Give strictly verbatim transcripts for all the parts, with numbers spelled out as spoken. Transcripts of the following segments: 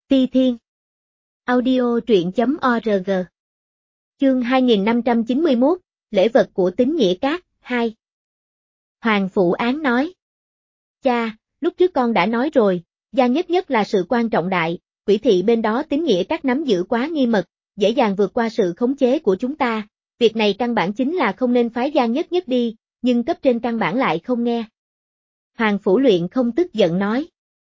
Ti Thiên. Audio truyện chấm org. Chương hai nghìn năm trăm chín mươi mốt, lễ vật của Tín Nghĩa Các, hai. Hoàng Phủ Án nói. Cha, lúc trước con đã nói rồi, gia nhất nhất là sự quan trọng đại, quỷ thị bên đó Tín Nghĩa Các nắm giữ quá nghi mật, dễ dàng vượt qua sự khống chế của chúng ta, việc này căn bản chính là không nên phái gia nhất nhất đi, nhưng cấp trên căn bản lại không nghe. Hoàng Phủ Luyện không tức giận nói.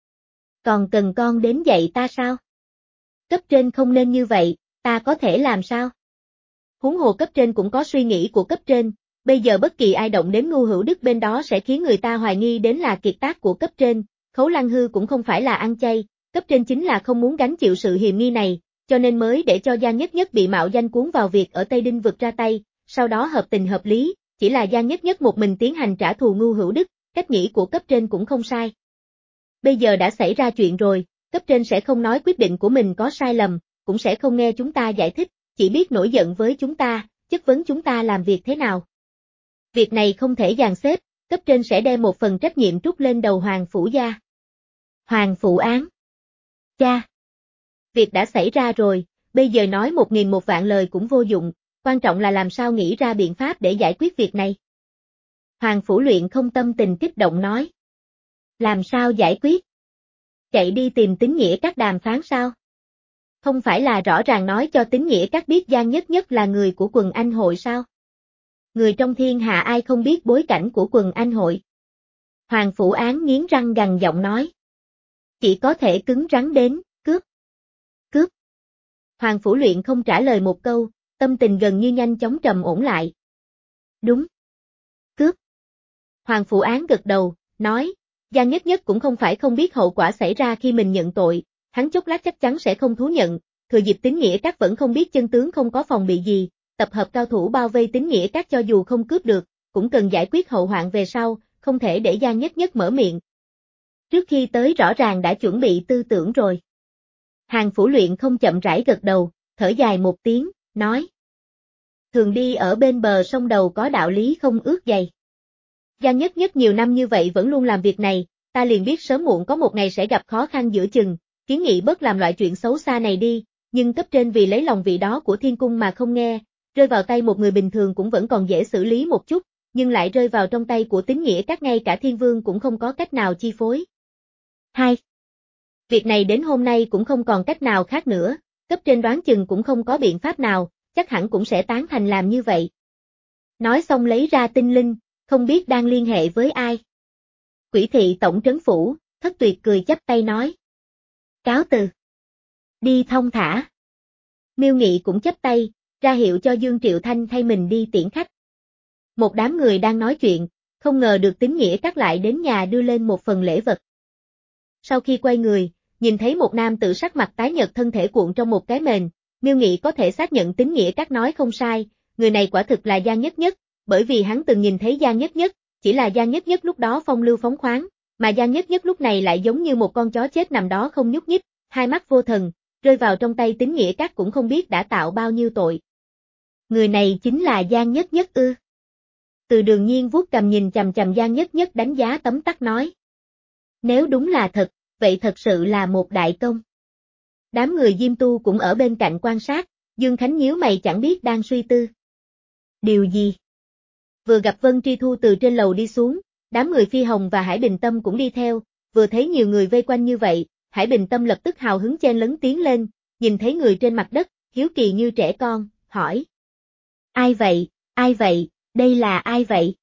Còn cần con đến dạy ta sao? Cấp trên không nên như vậy, ta có thể làm sao? Huống hồ cấp trên cũng có suy nghĩ của cấp trên, bây giờ bất kỳ ai động đến Ngưu Hữu Đức bên đó sẽ khiến người ta hoài nghi đến là kiệt tác của cấp trên, Khấu Lăng Hư cũng không phải là ăn chay, cấp trên chính là không muốn gánh chịu sự hiềm nghi này, cho nên mới để cho gia nhất nhất bị mạo danh cuốn vào việc ở Tây Đinh vực ra tay, sau đó hợp tình hợp lý, chỉ là gia nhất nhất một mình tiến hành trả thù Ngưu Hữu Đức, cách nghĩ của cấp trên cũng không sai. Bây giờ đã xảy ra chuyện rồi, cấp trên sẽ không nói quyết định của mình có sai lầm, cũng sẽ không nghe chúng ta giải thích, chỉ biết nổi giận với chúng ta, chất vấn chúng ta làm việc thế nào. Việc này không thể dàn xếp, cấp trên sẽ đem một phần trách nhiệm trút lên đầu Hoàng Phủ gia. Hoàng Phủ Án. Cha. Việc đã xảy ra rồi, bây giờ nói một nghìn một vạn lời cũng vô dụng, quan trọng là làm sao nghĩ ra biện pháp để giải quyết việc này. Hoàng Phủ Luyện không tâm tình kích động nói. Làm sao giải quyết? Chạy đi tìm Tín Nghĩa Các đàm phán sao? Không phải là rõ ràng nói cho Tín Nghĩa Các biết Giang Nhất Nhất là người của quần anh hội sao? Người trong thiên hạ ai không biết bối cảnh của quần anh hội? Hoàng Phủ Án nghiến răng gằn giọng nói. Chỉ có thể cứng rắn đến, cướp. Cướp. Hoàng Phủ Luyện không trả lời một câu, tâm tình gần như nhanh chóng trầm ổn lại. Đúng. Cướp. Hoàng Phủ Án gật đầu, nói. Giang Nhất Nhất cũng không phải không biết hậu quả xảy ra khi mình nhận tội, hắn chốc lát chắc chắn sẽ không thú nhận, thừa dịp Tín Nghĩa Các vẫn không biết chân tướng không có phòng bị gì, tập hợp cao thủ bao vây Tín Nghĩa Các cho dù không cướp được, cũng cần giải quyết hậu hoạn về sau, không thể để Giang Nhất Nhất mở miệng. Trước khi tới rõ ràng đã chuẩn bị tư tưởng rồi. Hàng Phủ Luyện không chậm rãi gật đầu, thở dài một tiếng, nói. Thường đi ở bên bờ sông đầu có đạo lý không ướt giày. Giang Nhất Nhất nhiều năm như vậy vẫn luôn làm việc này, ta liền biết sớm muộn có một ngày sẽ gặp khó khăn giữa chừng, kiến nghị bớt làm loại chuyện xấu xa này đi, nhưng cấp trên vì lấy lòng vị đó của thiên cung mà không nghe, rơi vào tay một người bình thường cũng vẫn còn dễ xử lý một chút, nhưng lại rơi vào trong tay của Tín Nghĩa Các ngay cả thiên vương cũng không có cách nào chi phối. Hai. Việc này đến hôm nay cũng không còn cách nào khác nữa, cấp trên đoán chừng cũng không có biện pháp nào, chắc hẳn cũng sẽ tán thành làm như vậy. Nói xong lấy ra tinh linh, không biết đang liên hệ với ai. Quỷ thị tổng trấn phủ, Thất Tuyệt cười chắp tay nói. Cáo từ. Đi thong thả. Miêu Nghị cũng chắp tay, ra hiệu cho Dương Triệu Thanh thay mình đi tiễn khách. Một đám người đang nói chuyện, không ngờ được Tín Nghĩa Các lại đến nhà đưa lên một phần lễ vật. Sau khi quay người, nhìn thấy một nam tử sắc mặt tái nhợt thân thể cuộn trong một cái mền, Miêu Nghị có thể xác nhận Tín Nghĩa Các nói không sai, người này quả thực là Giang Nhất Nhất, bởi vì hắn từng nhìn thấy Giang Nhất Nhất, chỉ là Giang Nhất Nhất lúc đó phong lưu phóng khoáng, mà Giang Nhất Nhất lúc này lại giống như một con chó chết nằm đó không nhúc nhích, hai mắt vô thần, rơi vào trong tay Tín Nghĩa Các cũng không biết đã tạo bao nhiêu tội. Người này chính là Giang Nhất Nhất ư? Từ Đường Nhiên vuốt cằm nhìn chằm chằm Giang Nhất Nhất đánh giá tấm tắc nói. Nếu đúng là thật, vậy thật sự là một đại công. Đám người Diêm Tu cũng ở bên cạnh quan sát, Dương Khánh nhíu mày chẳng biết đang suy tư. Điều gì? Vừa gặp Vân Tri Thu từ trên lầu đi xuống, đám người Phi Hồng và Hải Bình Tâm cũng đi theo, vừa thấy nhiều người vây quanh như vậy, Hải Bình Tâm lập tức hào hứng chen lấn tiến lên, nhìn thấy người trên mặt đất, hiếu kỳ như trẻ con, hỏi. Ai vậy, ai vậy, đây là ai vậy?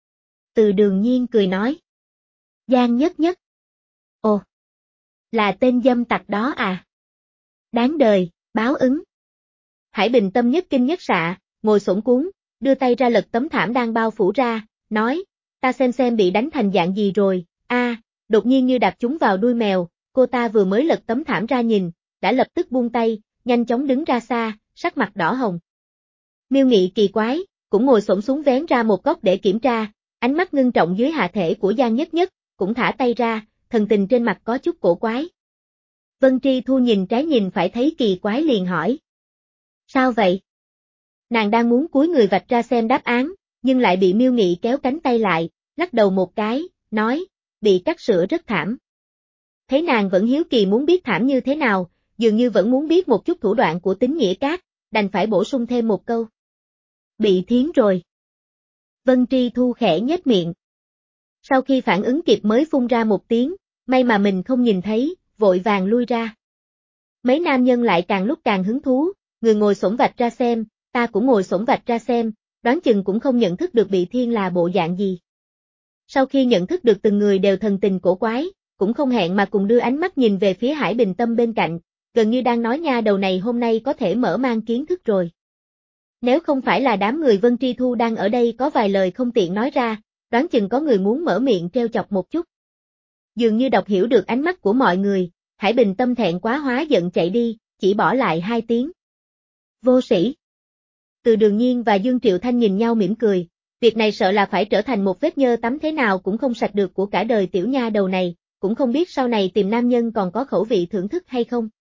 Từ Đường Nhiên cười nói. Giang Nhất Nhất. Ồ, là tên dâm tặc đó à? Đáng đời, báo ứng. Hải Bình Tâm nhất kinh nhất xạ, ngồi xổm cuống, đưa tay ra lật tấm thảm đang bao phủ ra, nói, ta xem xem bị đánh thành dạng gì rồi, a, à, đột nhiên như đạp chúng vào đuôi mèo, cô ta vừa mới lật tấm thảm ra nhìn, đã lập tức buông tay, nhanh chóng đứng ra xa, sắc mặt đỏ hồng. Miêu Nghị kỳ quái, cũng ngồi xổm xuống vén ra một góc để kiểm tra, ánh mắt ngưng trọng dưới hạ thể của Giang Nhất Nhất, cũng thả tay ra, thần tình trên mặt có chút cổ quái. Vân Tri Thu nhìn trái nhìn phải thấy kỳ quái liền hỏi. Sao vậy? Nàng đang muốn cúi người vạch ra xem đáp án, nhưng lại bị Miêu Nghị kéo cánh tay lại, lắc đầu một cái, nói, bị cắt sữa rất thảm. Thấy nàng vẫn hiếu kỳ muốn biết thảm như thế nào, dường như vẫn muốn biết một chút thủ đoạn của Tín Nghĩa Các, đành phải bổ sung thêm một câu. Bị thiến rồi. Vân Tri Thu khẽ nhếch miệng. Sau khi phản ứng kịp mới phun ra một tiếng, may mà mình không nhìn thấy, vội vàng lui ra. Mấy nam nhân lại càng lúc càng hứng thú, người ngồi xổm vạch ra xem, ta cũng ngồi xổm vạch ra xem, đoán chừng cũng không nhận thức được bị thiên là bộ dạng gì. Sau khi nhận thức được từng người đều thần tình cổ quái, cũng không hẹn mà cùng đưa ánh mắt nhìn về phía Hải Bình Tâm bên cạnh, gần như đang nói nha đầu này hôm nay có thể mở mang kiến thức rồi. Nếu không phải là đám người Vân Tri Thu đang ở đây có vài lời không tiện nói ra, đoán chừng có người muốn mở miệng trêu chọc một chút. Dường như đọc hiểu được ánh mắt của mọi người, Hải Bình Tâm thẹn quá hóa giận chạy đi, chỉ bỏ lại hai tiếng. Vô sĩ. Từ Đường Nhiên và Dương Triệu Thanh nhìn nhau mỉm cười, việc này sợ là phải trở thành một vết nhơ tắm thế nào cũng không sạch được của cả đời tiểu nha đầu này, cũng không biết sau này tìm nam nhân còn có khẩu vị thưởng thức hay không.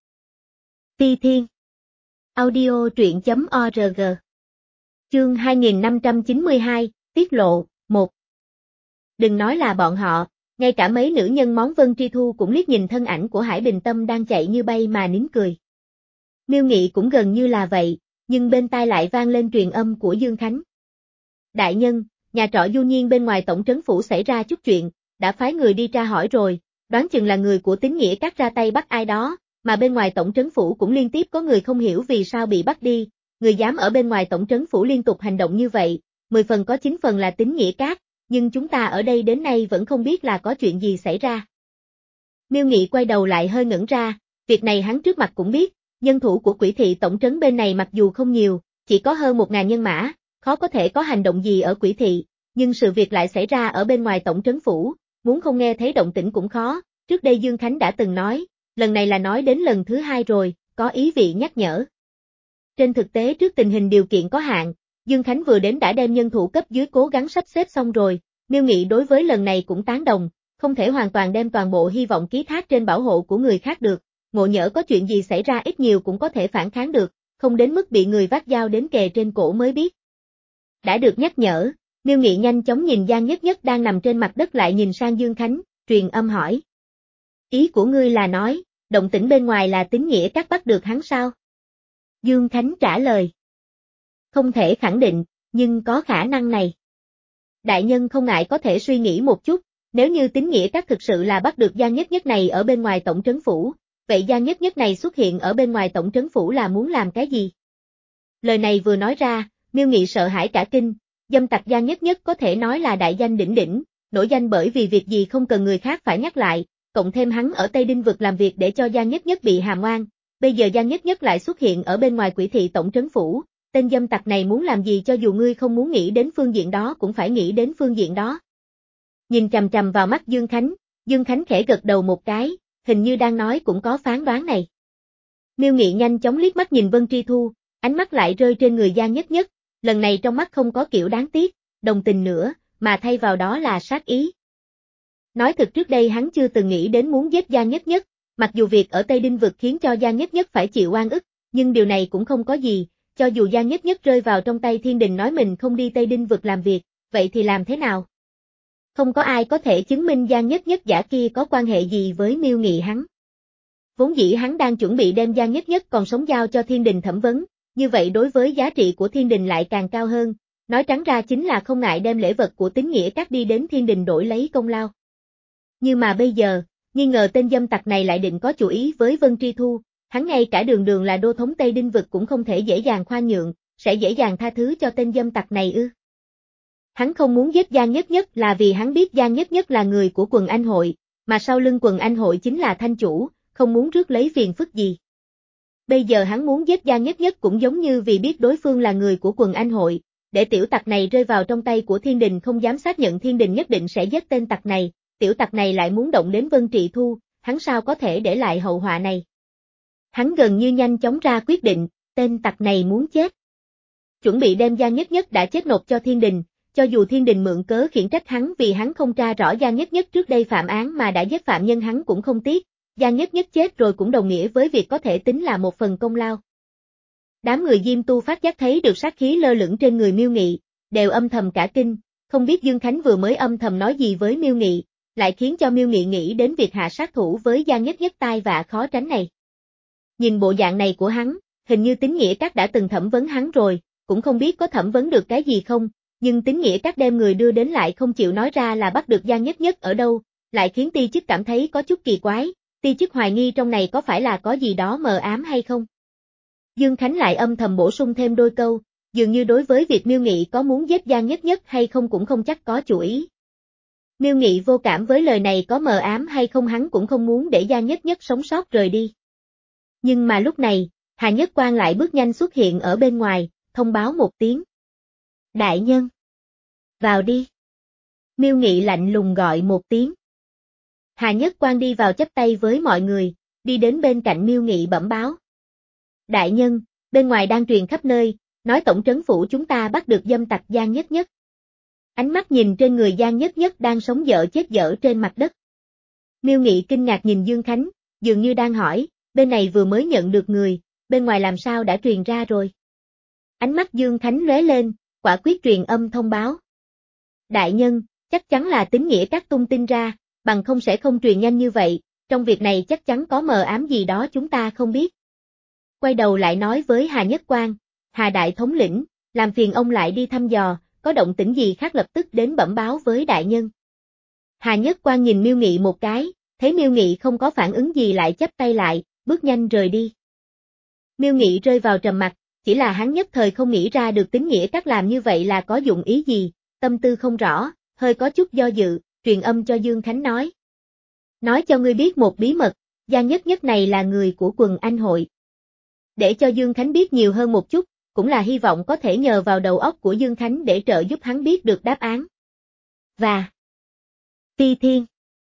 Ti Thiên. Audio truyện chấm org. Chương hai nghìn năm trăm chín mươi hai, tiết lộ, một. Đừng nói là bọn họ, ngay cả mấy nữ nhân món Vân Tri Thu cũng liếc nhìn thân ảnh của Hải Bình Tâm đang chạy như bay mà nín cười. Miêu Nghị cũng gần như là vậy, nhưng bên tai lại vang lên truyền âm của Dương Khánh. Đại nhân, nhà trọ Du Nhiên bên ngoài tổng trấn phủ xảy ra chút chuyện, đã phái người đi tra hỏi rồi, đoán chừng là người của Tín Nghĩa Các ra tay bắt ai đó, mà bên ngoài tổng trấn phủ cũng liên tiếp có người không hiểu vì sao bị bắt đi, người dám ở bên ngoài tổng trấn phủ liên tục hành động như vậy, mười phần có chín phần là Tín Nghĩa Các, nhưng chúng ta ở đây đến nay vẫn không biết là có chuyện gì xảy ra. Miêu Nghị quay đầu lại hơi ngẩn ra, việc này hắn trước mặt cũng biết, nhân thủ của Quỷ thị tổng trấn bên này mặc dù không nhiều, chỉ có hơn một ngàn nhân mã, khó có thể có hành động gì ở Quỷ thị, nhưng sự việc lại xảy ra ở bên ngoài tổng trấn phủ, muốn không nghe thấy động tĩnh cũng khó, trước đây Dương Khánh đã từng nói, lần này là nói đến lần thứ hai rồi, có ý vị nhắc nhở. Trên thực tế trước tình hình điều kiện có hạn, Dương Khánh vừa đến đã đem nhân thủ cấp dưới cố gắng sắp xếp xong rồi, Miêu Nghị đối với lần này cũng tán đồng, không thể hoàn toàn đem toàn bộ hy vọng ký thác trên bảo hộ của người khác được, ngộ nhỡ có chuyện gì xảy ra ít nhiều cũng có thể phản kháng được, không đến mức bị người vác dao đến kề trên cổ mới biết. Đã được nhắc nhở, Miêu Nghị nhanh chóng nhìn Giang Nhất Nhất đang nằm trên mặt đất lại nhìn sang Dương Khánh, truyền âm hỏi. Ý của ngươi là nói, động tĩnh bên ngoài là Tín Nghĩa Các bắt được hắn sao? Dương Khánh trả lời. Không thể khẳng định, nhưng có khả năng này. Đại nhân không ngại có thể suy nghĩ một chút, nếu như Tín Nghĩa Các thực sự là bắt được Giang Nhất Nhất này ở bên ngoài tổng trấn phủ, vậy Giang Nhất Nhất này xuất hiện ở bên ngoài tổng trấn phủ là muốn làm cái gì? Lời này vừa nói ra, Miêu Nghị sợ hãi cả kinh, dâm tặc Giang Nhất Nhất có thể nói là đại danh đỉnh đỉnh, nổi danh bởi vì việc gì không cần người khác phải nhắc lại, cộng thêm hắn ở Tây Đinh vực làm việc để cho Giang Nhất Nhất bị hàm oan, bây giờ Giang Nhất Nhất lại xuất hiện ở bên ngoài Quỷ thị tổng trấn phủ, tên dâm tặc này muốn làm gì cho dù ngươi không muốn nghĩ đến phương diện đó cũng phải nghĩ đến phương diện đó. Nhìn chằm chằm vào mắt Dương Khánh, Dương Khánh khẽ gật đầu một cái, hình như đang nói cũng có phán đoán này. Miêu Nghị nhanh chóng liếc mắt nhìn Vân Tri Thu, ánh mắt lại rơi trên người Giang Nhất Nhất, lần này trong mắt không có kiểu đáng tiếc, đồng tình nữa, mà thay vào đó là sát ý. Nói thực trước đây hắn chưa từng nghĩ đến muốn giết Giang Nhất Nhất, mặc dù việc ở Tây Đinh vực khiến cho Giang Nhất Nhất phải chịu oan ức, nhưng điều này cũng không có gì, cho dù Giang Nhất Nhất rơi vào trong tay Thiên Đình nói mình không đi Tây Đinh vực làm việc, vậy thì làm thế nào? Không có ai có thể chứng minh Giang Nhất Nhất giả kia có quan hệ gì với Miêu Nghị hắn. Vốn dĩ hắn đang chuẩn bị đem Giang Nhất Nhất còn sống giao cho Thiên Đình thẩm vấn, như vậy đối với giá trị của Thiên Đình lại càng cao hơn, nói trắng ra chính là không ngại đem lễ vật của Tín Nghĩa Các đi đến Thiên Đình đổi lấy công lao. Nhưng mà bây giờ, nghi ngờ tên dâm tặc này lại định có chủ ý với Vân Tri Thu, hắn ngay cả đường đường là đô thống Tây Đinh vực cũng không thể dễ dàng khoan nhượng, sẽ dễ dàng tha thứ cho tên dâm tặc này ư. Hắn không muốn giết Giang Nhất Nhất là vì hắn biết Giang Nhất Nhất là người của quần anh hội, mà sau lưng quần anh hội chính là thanh chủ, không muốn rước lấy phiền phức gì. Bây giờ hắn muốn giết Giang Nhất Nhất cũng giống như vì biết đối phương là người của quần anh hội, để tiểu tặc này rơi vào trong tay của Thiên Đình không dám xác nhận Thiên Đình nhất định sẽ giết tên tặc này, tiểu tặc này lại muốn động đến Vân Tri Thu, hắn sao có thể để lại hậu họa này. Hắn gần như nhanh chóng ra quyết định, tên tặc này muốn chết. Chuẩn bị đem Giang Nhất Nhất đã chết nộp cho Thiên Đình, cho dù Thiên Đình mượn cớ khiển trách hắn vì hắn không tra rõ Giang Nhất Nhất trước đây phạm án mà đã giết phạm nhân hắn cũng không tiếc, Giang Nhất Nhất chết rồi cũng đồng nghĩa với việc có thể tính là một phần công lao. Đám người Diêm Tu phát giác thấy được sát khí lơ lửng trên người Miêu Nghị, đều âm thầm cả kinh, không biết Dương Khánh vừa mới âm thầm nói gì với Miêu Nghị, lại khiến cho Miêu Nghị nghĩ đến việc hạ sát thủ với Giang Nhất Nhất tai vạ khó tránh này. Nhìn bộ dạng này của hắn, hình như Tín Nghĩa Các đã từng thẩm vấn hắn rồi, cũng không biết có thẩm vấn được cái gì không, nhưng Tín Nghĩa Các đem người đưa đến lại không chịu nói ra là bắt được Giang Nhất Nhất ở đâu, lại khiến Ti Chức cảm thấy có chút kỳ quái, Ti Chức hoài nghi trong này có phải là có gì đó mờ ám hay không. Dương Khánh lại âm thầm bổ sung thêm đôi câu, dường như đối với việc Miêu Nghị có muốn giết Giang Nhất Nhất hay không cũng không chắc có chủ ý. Miêu Nghị vô cảm với lời này có mờ ám hay không hắn cũng không muốn để Giang Nhất Nhất sống sót rời đi. Nhưng mà lúc này, Hà Nhất Quang lại bước nhanh xuất hiện ở bên ngoài, thông báo một tiếng. Đại nhân! Vào đi! Miêu Nghị lạnh lùng gọi một tiếng. Hà Nhất Quang đi vào chắp tay với mọi người, đi đến bên cạnh Miêu Nghị bẩm báo. Đại nhân, bên ngoài đang truyền khắp nơi, nói tổng trấn phủ chúng ta bắt được dâm tặc Giang Nhất Nhất. Ánh mắt nhìn trên người Giang Nhất Nhất đang sống dở chết dở trên mặt đất. Miêu Nghị kinh ngạc nhìn Dương Khánh, dường như đang hỏi, bên này vừa mới nhận được người, bên ngoài làm sao đã truyền ra rồi. Ánh mắt Dương Khánh lóe lên, quả quyết truyền âm thông báo. Đại nhân, chắc chắn là Tín Nghĩa Các tung tin ra, bằng không sẽ không truyền nhanh như vậy, trong việc này chắc chắn có mờ ám gì đó chúng ta không biết. Quay đầu lại nói với Hà Nhất Quang, Hà Đại Thống lĩnh, làm phiền ông lại đi thăm dò, có động tĩnh gì khác lập tức đến bẩm báo với đại nhân. Hà Nhất Quang nhìn Miêu Nghị một cái, thấy Miêu Nghị không có phản ứng gì lại chắp tay lại, bước nhanh rời đi. Miêu Nghị rơi vào trầm mặc, chỉ là hắn nhất thời không nghĩ ra được Tín Nghĩa Các làm như vậy là có dụng ý gì, tâm tư không rõ, hơi có chút do dự, truyền âm cho Dương Khánh nói. Nói cho ngươi biết một bí mật, Giang Nhất Nhất này là người của quần anh hội. Để cho Dương Khánh biết nhiều hơn một chút, cũng là hy vọng có thể nhờ vào đầu óc của Dương Khánh để trợ giúp hắn biết được đáp án. Và Ti Thiên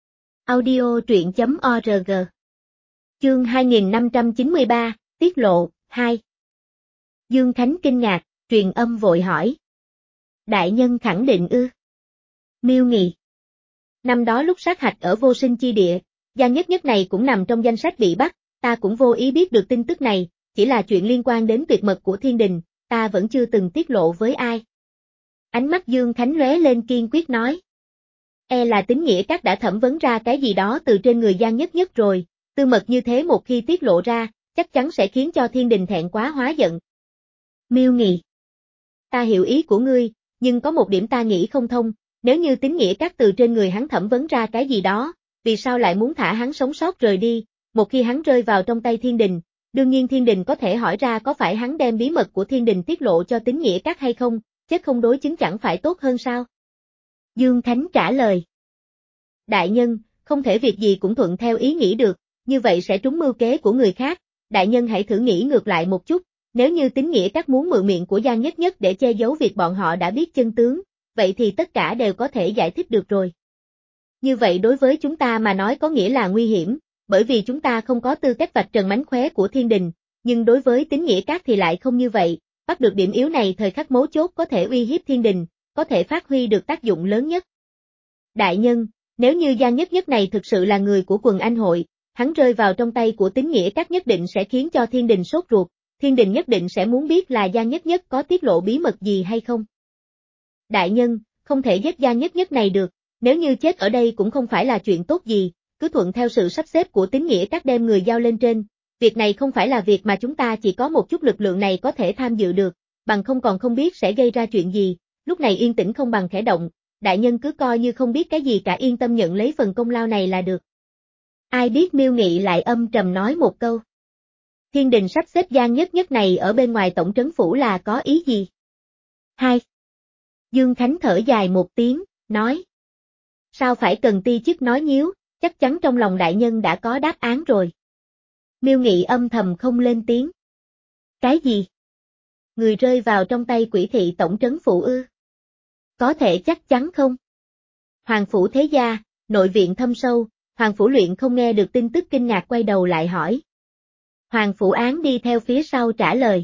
Audio truyện chấm org Chương hai nghìn năm trăm chín mươi ba, Tiết lộ, hai Dương Khánh kinh ngạc, truyền âm vội hỏi. Đại nhân khẳng định ư? Miêu Nghị. Năm đó lúc sát hạch ở Vô Sinh Chi Địa, Giang Nhất Nhất này cũng nằm trong danh sách bị bắt, ta cũng vô ý biết được tin tức này, chỉ là chuyện liên quan đến tuyệt mật của thiên đình, ta vẫn chưa từng tiết lộ với ai. Ánh mắt Dương Khánh lóe lên kiên quyết nói. E là Tín Nghĩa Các đã thẩm vấn ra cái gì đó từ trên người Giang Nhất Nhất rồi, tư mật như thế một khi tiết lộ ra, chắc chắn sẽ khiến cho thiên đình thẹn quá hóa giận. Miêu Nghị. Ta hiểu ý của ngươi, nhưng có một điểm ta nghĩ không thông, nếu như Tín Nghĩa Các từ trên người hắn thẩm vấn ra cái gì đó, vì sao lại muốn thả hắn sống sót rời đi, một khi hắn rơi vào trong tay thiên đình, đương nhiên thiên đình có thể hỏi ra có phải hắn đem bí mật của thiên đình tiết lộ cho Tín Nghĩa Các hay không, chết không đối chứng chẳng phải tốt hơn sao? Dương Khánh trả lời. Đại nhân, không thể việc gì cũng thuận theo ý nghĩ được, như vậy sẽ trúng mưu kế của người khác, đại nhân hãy thử nghĩ ngược lại một chút, nếu như Tín Nghĩa Các muốn mượn miệng của Giang Nhất Nhất để che giấu việc bọn họ đã biết chân tướng, vậy thì tất cả đều có thể giải thích được rồi. Như vậy đối với chúng ta mà nói có nghĩa là nguy hiểm, bởi vì chúng ta không có tư cách vạch trần mánh khóe của thiên đình, nhưng đối với Tín Nghĩa Các thì lại không như vậy, bắt được điểm yếu này thời khắc mấu chốt có thể uy hiếp thiên đình, có thể phát huy được tác dụng lớn nhất. Đại nhân, nếu như Giang Nhất Nhất này thực sự là người của quần anh hội, hắn rơi vào trong tay của Tín Nghĩa Các nhất định sẽ khiến cho thiên đình sốt ruột, thiên đình nhất định sẽ muốn biết là Giang Nhất Nhất có tiết lộ bí mật gì hay không. Đại nhân, không thể giết Giang Nhất Nhất này được, nếu như chết ở đây cũng không phải là chuyện tốt gì, cứ thuận theo sự sắp xếp của Tín Nghĩa Các đem người giao lên trên, việc này không phải là việc mà chúng ta chỉ có một chút lực lượng này có thể tham dự được, bằng không còn không biết sẽ gây ra chuyện gì, lúc này yên tĩnh không bằng khẽ động, đại nhân cứ coi như không biết cái gì cả yên tâm nhận lấy phần công lao này là được. Ai biết Miêu Nghị lại âm trầm nói một câu. Thiên đình sắp xếp Giang Nhất Nhất này ở bên ngoài tổng trấn phủ là có ý gì? Hai. Dương Khánh thở dài một tiếng, nói. Sao phải cần Ti Chức nói nhíu, chắc chắn trong lòng đại nhân đã có đáp án rồi. Miêu Nghị âm thầm không lên tiếng. Cái gì? Người rơi vào trong tay quỷ thị tổng trấn phủ ư? Có thể chắc chắn không? Hoàng phủ thế gia, nội viện thâm sâu, Hoàng phủ luyện không nghe được tin tức kinh ngạc quay đầu lại hỏi. Hoàng phủ án đi theo phía sau trả lời.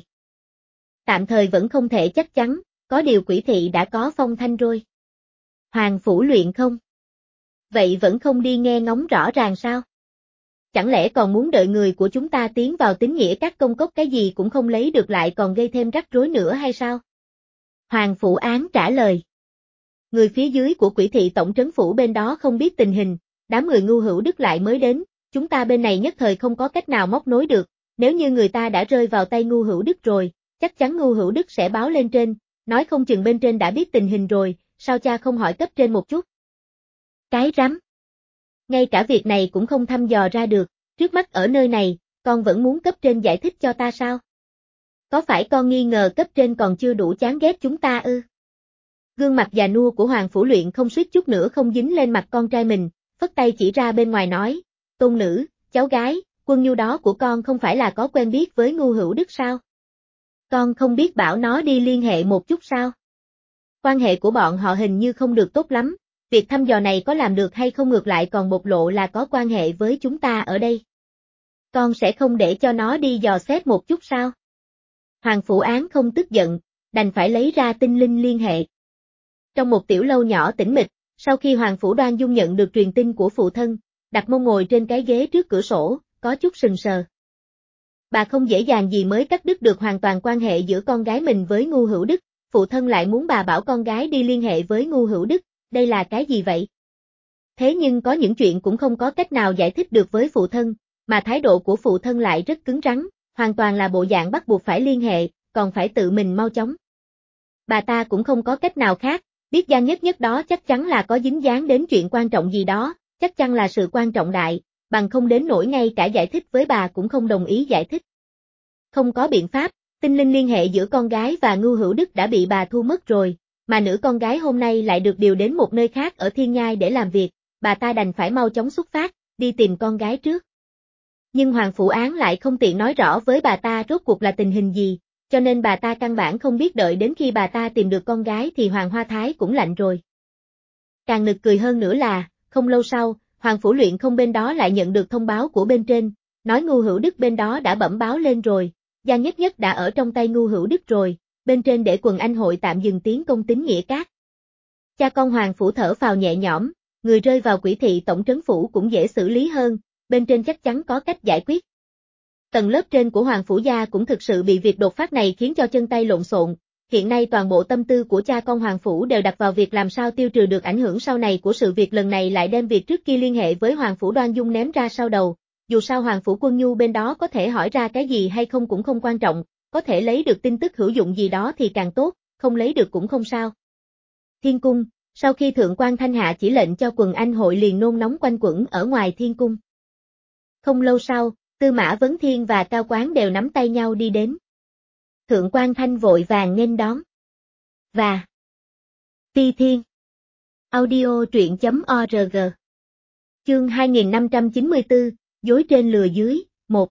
Tạm thời vẫn không thể chắc chắn, có điều quỷ thị đã có phong thanh rồi. Hoàng phủ luyện không? Vậy vẫn không đi nghe ngóng rõ ràng sao? Chẳng lẽ còn muốn đợi người của chúng ta tiến vào Tín Nghĩa Các công cốc cái gì cũng không lấy được lại còn gây thêm rắc rối nữa hay sao? Hoàng phủ án trả lời. Người phía dưới của quỷ thị tổng trấn phủ bên đó không biết tình hình, đám người ngu hữu đức lại mới đến, chúng ta bên này nhất thời không có cách nào móc nối được, Nếu như người ta đã rơi vào tay Ngưu Hữu Đức rồi, chắc chắn Ngưu Hữu Đức sẽ báo lên trên, nói không chừng bên trên đã biết tình hình rồi, sao cha không hỏi cấp trên một chút? Cái rắm. Ngay cả việc này cũng không thăm dò ra được, trước mắt ở nơi này, con vẫn muốn cấp trên giải thích cho ta sao? Có phải con nghi ngờ cấp trên còn chưa đủ chán ghét chúng ta ư? Gương mặt già nua của Hoàng Phủ Luyện không suýt chút nữa không dính lên mặt con trai mình, phất tay chỉ ra bên ngoài nói, tôn nữ, cháu gái, Quân Nhu đó của con không phải là có quen biết với Ngưu Hữu Đức sao? Con không biết bảo nó đi liên hệ một chút sao? Quan hệ của bọn họ hình như không được tốt lắm, việc thăm dò này có làm được hay không ngược lại còn bộc lộ là có quan hệ với chúng ta ở đây. Con sẽ không để cho nó đi dò xét một chút sao? Hoàng Phủ Án không tức giận, đành phải lấy ra tinh linh liên hệ. Trong một tiểu lâu nhỏ tĩnh mịch, sau khi Hoàng Phủ Đoan Dung nhận được truyền tin của phụ thân, đặt mông ngồi trên cái ghế trước cửa sổ, có chút sừng sờ. Bà không dễ dàng gì mới cắt đứt được hoàn toàn quan hệ giữa con gái mình với Ngưu Hữu Đức, phụ thân lại muốn bà bảo con gái đi liên hệ với Ngưu Hữu Đức, đây là cái gì vậy? Thế nhưng có những chuyện cũng không có cách nào giải thích được với phụ thân, mà thái độ của phụ thân lại rất cứng rắn, hoàn toàn là bộ dạng bắt buộc phải liên hệ, còn phải tự mình mau chóng. Bà ta cũng không có cách nào khác, biết Giang Nhất Nhất đó chắc chắn là có dính dáng đến chuyện quan trọng gì đó, chắc chắn là sự quan trọng đại, bằng không đến nỗi ngay cả giải thích với bà cũng không đồng ý giải thích. Không có biện pháp, tinh linh liên hệ giữa con gái và Ngưu Hữu Đức đã bị bà thu mất rồi, mà nữ con gái hôm nay lại được điều đến một nơi khác ở Thiên Nhai để làm việc, bà ta đành phải mau chóng xuất phát, đi tìm con gái trước. Nhưng Hoàng Phủ Án lại không tiện nói rõ với bà ta rốt cuộc là tình hình gì, cho nên bà ta căn bản không biết đợi đến khi bà ta tìm được con gái thì Hoàng Hoa Thái cũng lạnh rồi. Càng nực cười hơn nữa là, không lâu sau, Hoàng Phủ Luyện không bên đó lại nhận được thông báo của bên trên, nói Ngưu Hữu Đức bên đó đã bẩm báo lên rồi, Giang Nhất Nhất đã ở trong tay Ngưu Hữu Đức rồi, bên trên để quần anh hội tạm dừng tiến công Tín Nghĩa Các. Cha con Hoàng Phủ thở phào nhẹ nhõm, người rơi vào quỷ thị tổng trấn phủ cũng dễ xử lý hơn, bên trên chắc chắn có cách giải quyết. Tầng lớp trên của Hoàng Phủ gia cũng thực sự bị việc đột phát này khiến cho chân tay lộn xộn, hiện nay toàn bộ tâm tư của cha con Hoàng Phủ đều đặt vào việc làm sao tiêu trừ được ảnh hưởng sau này của sự việc lần này lại đem việc trước kia liên hệ với Hoàng Phủ Đoan Dung ném ra sau đầu, dù sao Hoàng Phủ Quân Nhu bên đó có thể hỏi ra cái gì hay không cũng không quan trọng, có thể lấy được tin tức hữu dụng gì đó thì càng tốt, không lấy được cũng không sao. Thiên cung, sau khi Thượng quan Thanh Hạ chỉ lệnh cho quần anh hội liền nôn nóng quanh quẩn ở ngoài thiên cung. Không lâu sau, Tư Mã Vấn Thiên và Cao Quán đều nắm tay nhau đi đến. Thượng quan Thanh vội vàng nghênh đón. Và Ti Thiên Audio truyện chấm org Chương hai nghìn năm trăm chín mươi tư, dối trên lừa dưới, một.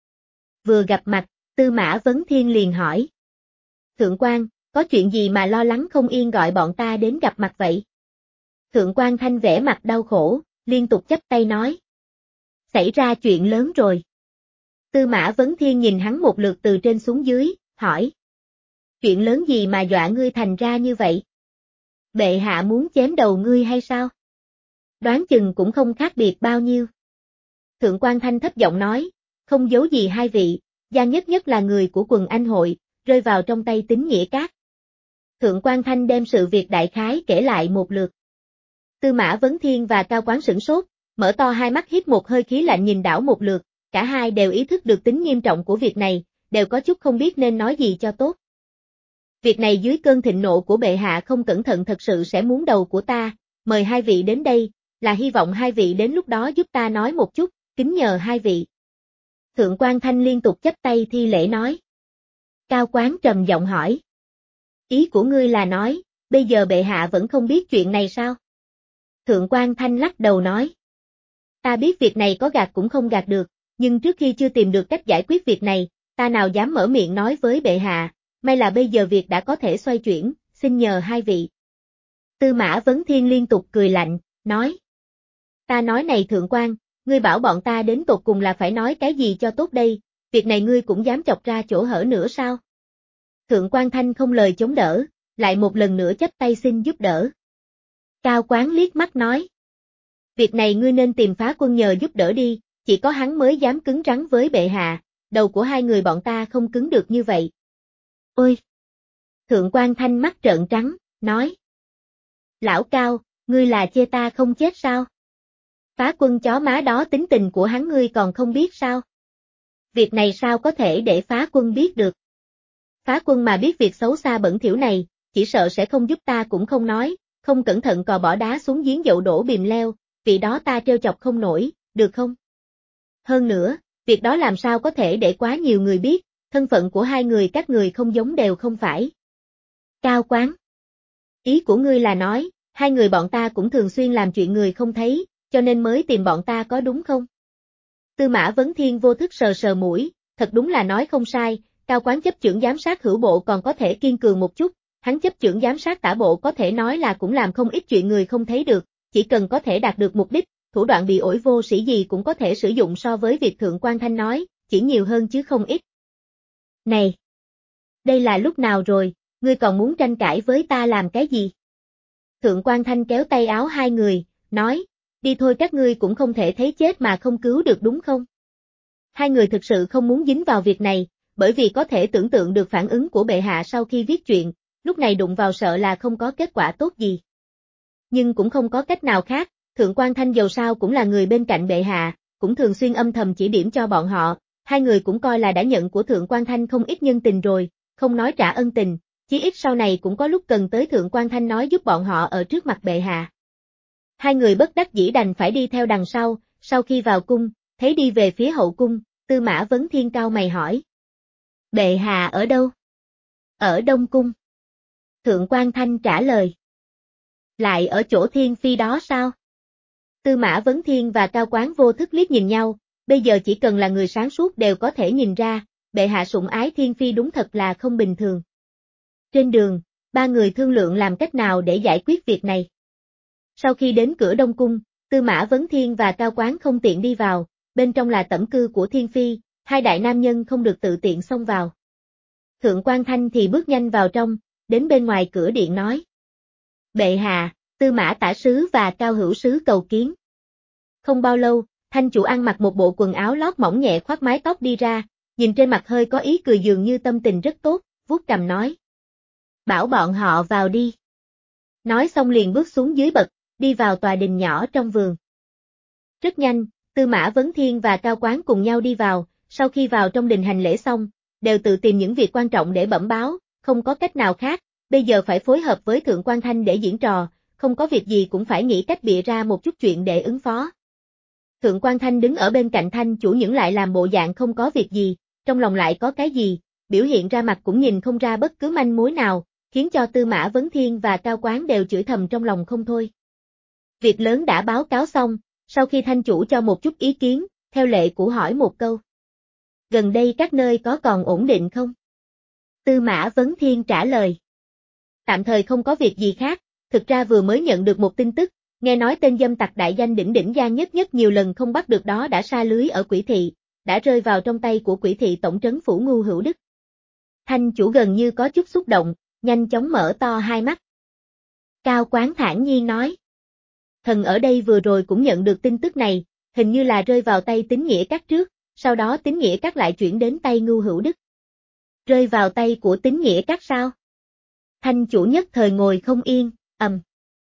Vừa gặp mặt, Tư Mã Vấn Thiên liền hỏi. Thượng quan, có chuyện gì mà lo lắng không yên gọi bọn ta đến gặp mặt vậy? Thượng quan Thanh vẻ mặt đau khổ, liên tục chắp tay nói. Xảy ra chuyện lớn rồi. Tư Mã Vấn Thiên nhìn hắn một lượt từ trên xuống dưới, hỏi. Chuyện lớn gì mà dọa ngươi thành ra như vậy? Bệ hạ muốn chém đầu ngươi hay sao? Đoán chừng cũng không khác biệt bao nhiêu. Thượng quan Thanh thấp giọng nói, không giấu gì hai vị, Giang Nhất Nhất là người của quần anh hội, rơi vào trong tay Tín Nghĩa Các. Thượng quan Thanh đem sự việc đại khái kể lại một lượt. Tư Mã Vấn Thiên và Cao Quán sửng sốt, mở to hai mắt hít một hơi khí lạnh nhìn đảo một lượt, cả hai đều ý thức được tính nghiêm trọng của việc này, đều có chút không biết nên nói gì cho tốt. Việc này dưới cơn thịnh nộ của bệ hạ không cẩn thận thật sự sẽ muốn đầu của ta, mời hai vị đến đây, là hy vọng hai vị đến lúc đó giúp ta nói một chút, kính nhờ hai vị. Thượng quan Thanh liên tục chắp tay thi lễ nói. Cao Quán trầm giọng hỏi. Ý của ngươi là nói, bây giờ bệ hạ vẫn không biết chuyện này sao? Thượng quan Thanh lắc đầu nói. Ta biết việc này có gạt cũng không gạt được, nhưng trước khi chưa tìm được cách giải quyết việc này, ta nào dám mở miệng nói với bệ hạ, may là bây giờ việc đã có thể xoay chuyển, xin nhờ hai vị. Tư Mã Vấn Thiên liên tục cười lạnh, nói. Ta nói này thượng quan, ngươi bảo bọn ta đến tột cùng là phải nói cái gì cho tốt đây, việc này ngươi cũng dám chọc ra chỗ hở nữa sao? Thượng quan Thanh không lời chống đỡ, lại một lần nữa chắp tay xin giúp đỡ. Cao Quán liếc mắt nói. Việc này ngươi nên tìm Phá Quân nhờ giúp đỡ đi, chỉ có hắn mới dám cứng rắn với bệ hạ, đầu của hai người bọn ta không cứng được như vậy. Ôi! Thượng quan Thanh mắt trợn trắng, nói. Lão Cao, ngươi là chê ta không chết sao? Phá Quân chó má đó tính tình của hắn ngươi còn không biết sao? Việc này sao có thể để phá quân biết được? Phá quân mà biết việc xấu xa bẩn thỉu này, chỉ sợ sẽ không giúp ta cũng không nói, không cẩn thận cò bỏ đá xuống giếng dậu đổ bìm leo, vì đó ta trêu chọc không nổi, được không? Hơn nữa, việc đó làm sao có thể để quá nhiều người biết, thân phận của hai người các người không giống đều không phải. Cao Quán. Ý của ngươi là nói, hai người bọn ta cũng thường xuyên làm chuyện người không thấy, cho nên mới tìm bọn ta có đúng không? Tư Mã Vấn Thiên vô thức sờ sờ mũi, thật đúng là nói không sai, Cao Quán chấp chưởng giám sát hữu bộ còn có thể kiên cường một chút, hắn chấp chưởng giám sát tả bộ có thể nói là cũng làm không ít chuyện người không thấy được, chỉ cần có thể đạt được mục đích, thủ đoạn bị ổi vô sĩ gì cũng có thể sử dụng so với việc Thượng Quan Thanh nói, chỉ nhiều hơn chứ không ít. Này! Đây là lúc nào rồi, ngươi còn muốn tranh cãi với ta làm cái gì? Thượng Quan Thanh kéo tay áo hai người, nói, đi thôi các ngươi cũng không thể thấy chết mà không cứu được đúng không? Hai người thực sự không muốn dính vào việc này, bởi vì có thể tưởng tượng được phản ứng của bệ hạ sau khi viết chuyện, lúc này đụng vào sợ là không có kết quả tốt gì. Nhưng cũng không có cách nào khác, Thượng Quan Thanh dầu sao cũng là người bên cạnh bệ hạ, cũng thường xuyên âm thầm chỉ điểm cho bọn họ, hai người cũng coi là đã nhận của Thượng Quan Thanh không ít nhân tình rồi, không nói trả ân tình, chí ít sau này cũng có lúc cần tới Thượng Quan Thanh nói giúp bọn họ ở trước mặt bệ hạ. Hai người bất đắc dĩ đành phải đi theo đằng sau, sau khi vào cung, thấy đi về phía hậu cung, Tư Mã Vấn Thiên cao mày hỏi. Bệ hạ ở đâu? Ở Đông Cung. Thượng Quan Thanh trả lời. Lại ở chỗ Thiên Phi đó sao? Tư Mã Vấn Thiên và Cao Quán vô thức liếc nhìn nhau, bây giờ chỉ cần là người sáng suốt đều có thể nhìn ra, bệ hạ sủng ái Thiên Phi đúng thật là không bình thường. Trên đường, ba người thương lượng làm cách nào để giải quyết việc này. Sau khi đến cửa Đông Cung, Tư Mã Vấn Thiên và Cao Quán không tiện đi vào, bên trong là tẩm cư của Thiên Phi, hai đại nam nhân không được tự tiện xông vào. Thượng Quan Thanh thì bước nhanh vào trong, đến bên ngoài cửa điện nói. Bệ hạ, Tư Mã Tả Sứ và Cao Hữu Sứ cầu kiến. Không bao lâu, Thanh chủ ăn mặc một bộ quần áo lót mỏng nhẹ khoác mái tóc đi ra, nhìn trên mặt hơi có ý cười dường như tâm tình rất tốt, vuốt cằm nói. Bảo bọn họ vào đi. Nói xong liền bước xuống dưới bậc, đi vào tòa đình nhỏ trong vườn. Rất nhanh, Tư Mã Vấn Thiên và Cao Quán cùng nhau đi vào, sau khi vào trong đình hành lễ xong, đều tự tìm những việc quan trọng để bẩm báo, không có cách nào khác, bây giờ phải phối hợp với Thượng Quan Thanh để diễn trò, không có việc gì cũng phải nghĩ cách bịa ra một chút chuyện để ứng phó. Thượng Quan Thanh đứng ở bên cạnh Thanh chủ những lại làm bộ dạng không có việc gì, trong lòng lại có cái gì, biểu hiện ra mặt cũng nhìn không ra bất cứ manh mối nào, khiến cho Tư Mã Vấn Thiên và Cao Quán đều chửi thầm trong lòng không thôi. Việc lớn đã báo cáo xong, sau khi Thanh chủ cho một chút ý kiến, theo lệ cũ hỏi một câu. Gần đây các nơi có còn ổn định không? Tư Mã Vấn Thiên trả lời. Tạm thời không có việc gì khác, thực ra vừa mới nhận được một tin tức, nghe nói tên dâm tặc đại danh đỉnh đỉnh Giang Nhất Nhất nhiều lần không bắt được đó đã sa lưới ở Quỷ Thị, đã rơi vào trong tay của Quỷ Thị tổng trấn phủ Ngu Hữu Đức. Thanh chủ gần như có chút xúc động, nhanh chóng mở to hai mắt. Cao Quán thản nhiên nói. Thần ở đây vừa rồi cũng nhận được tin tức này, hình như là rơi vào tay Tín Nghĩa Các trước, sau đó Tín Nghĩa Các lại chuyển đến tay Ngu Hữu Đức. Rơi vào tay của Tín Nghĩa Các sao? Thanh chủ nhất thời ngồi không yên, ầm.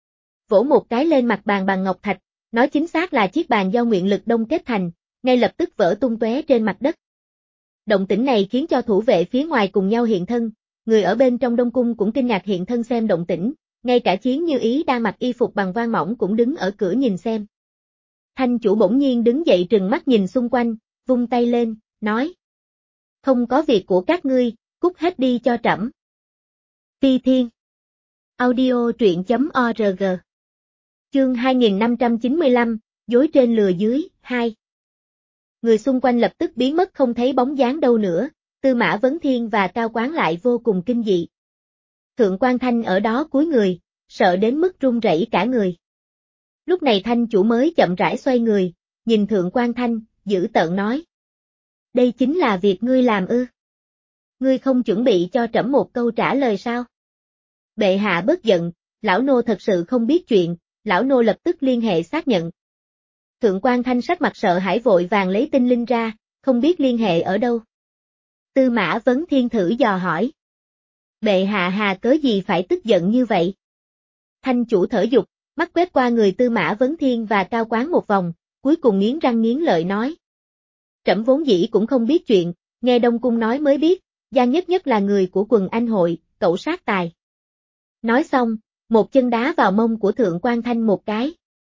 Vỗ một cái lên mặt bàn bằng ngọc thạch, nói chính xác là chiếc bàn do nguyện lực đông kết thành, ngay lập tức vỡ tung tóe trên mặt đất. Động tĩnh này khiến cho thủ vệ phía ngoài cùng nhau hiện thân, người ở bên trong Đông Cung cũng kinh ngạc hiện thân xem động tĩnh, ngay cả Chiến Như Ý đang mặc y phục bằng voan mỏng cũng đứng ở cửa nhìn xem. Thanh chủ bỗng nhiên đứng dậy trừng mắt nhìn xung quanh, vung tay lên, nói. Không có việc của các ngươi, cút hết đi cho trẫm. Phi Thiên. Audio truyện chấm org. Chương hai nghìn năm trăm chín mươi lăm, dối trên lừa dưới, hai. Người xung quanh lập tức biến mất không thấy bóng dáng đâu nữa, Tư Mã Vấn Thiên và Cao Quán lại vô cùng kinh dị. Thượng Quan Thanh ở đó cúi người, sợ đến mức run rẩy cả người. Lúc này Thanh chủ mới chậm rãi xoay người, nhìn Thượng Quan Thanh, dữ tợn nói. Đây chính là việc ngươi làm ư? Ngươi không chuẩn bị cho trẫm một câu trả lời sao? Bệ hạ bất giận, lão nô thật sự không biết chuyện, lão nô lập tức liên hệ xác nhận. Thượng Quan Thanh sắc mặt sợ hãi vội vàng lấy tinh linh ra, không biết liên hệ ở đâu. Tư Mã Vấn Thiên thử dò hỏi. Bệ hạ hà cớ gì phải tức giận như vậy? Thanh chủ thở dục, mắt quét qua người Tư Mã Vấn Thiên và Cao Quán một vòng, cuối cùng nghiến răng nghiến lợi nói. trẫm vốn dĩ cũng không biết chuyện, nghe Đông Cung nói mới biết, Giang Nhất Nhất là người của quần anh hội, cậu sát tài. Nói xong, một chân đá vào mông của Thượng Quan Thanh một cái.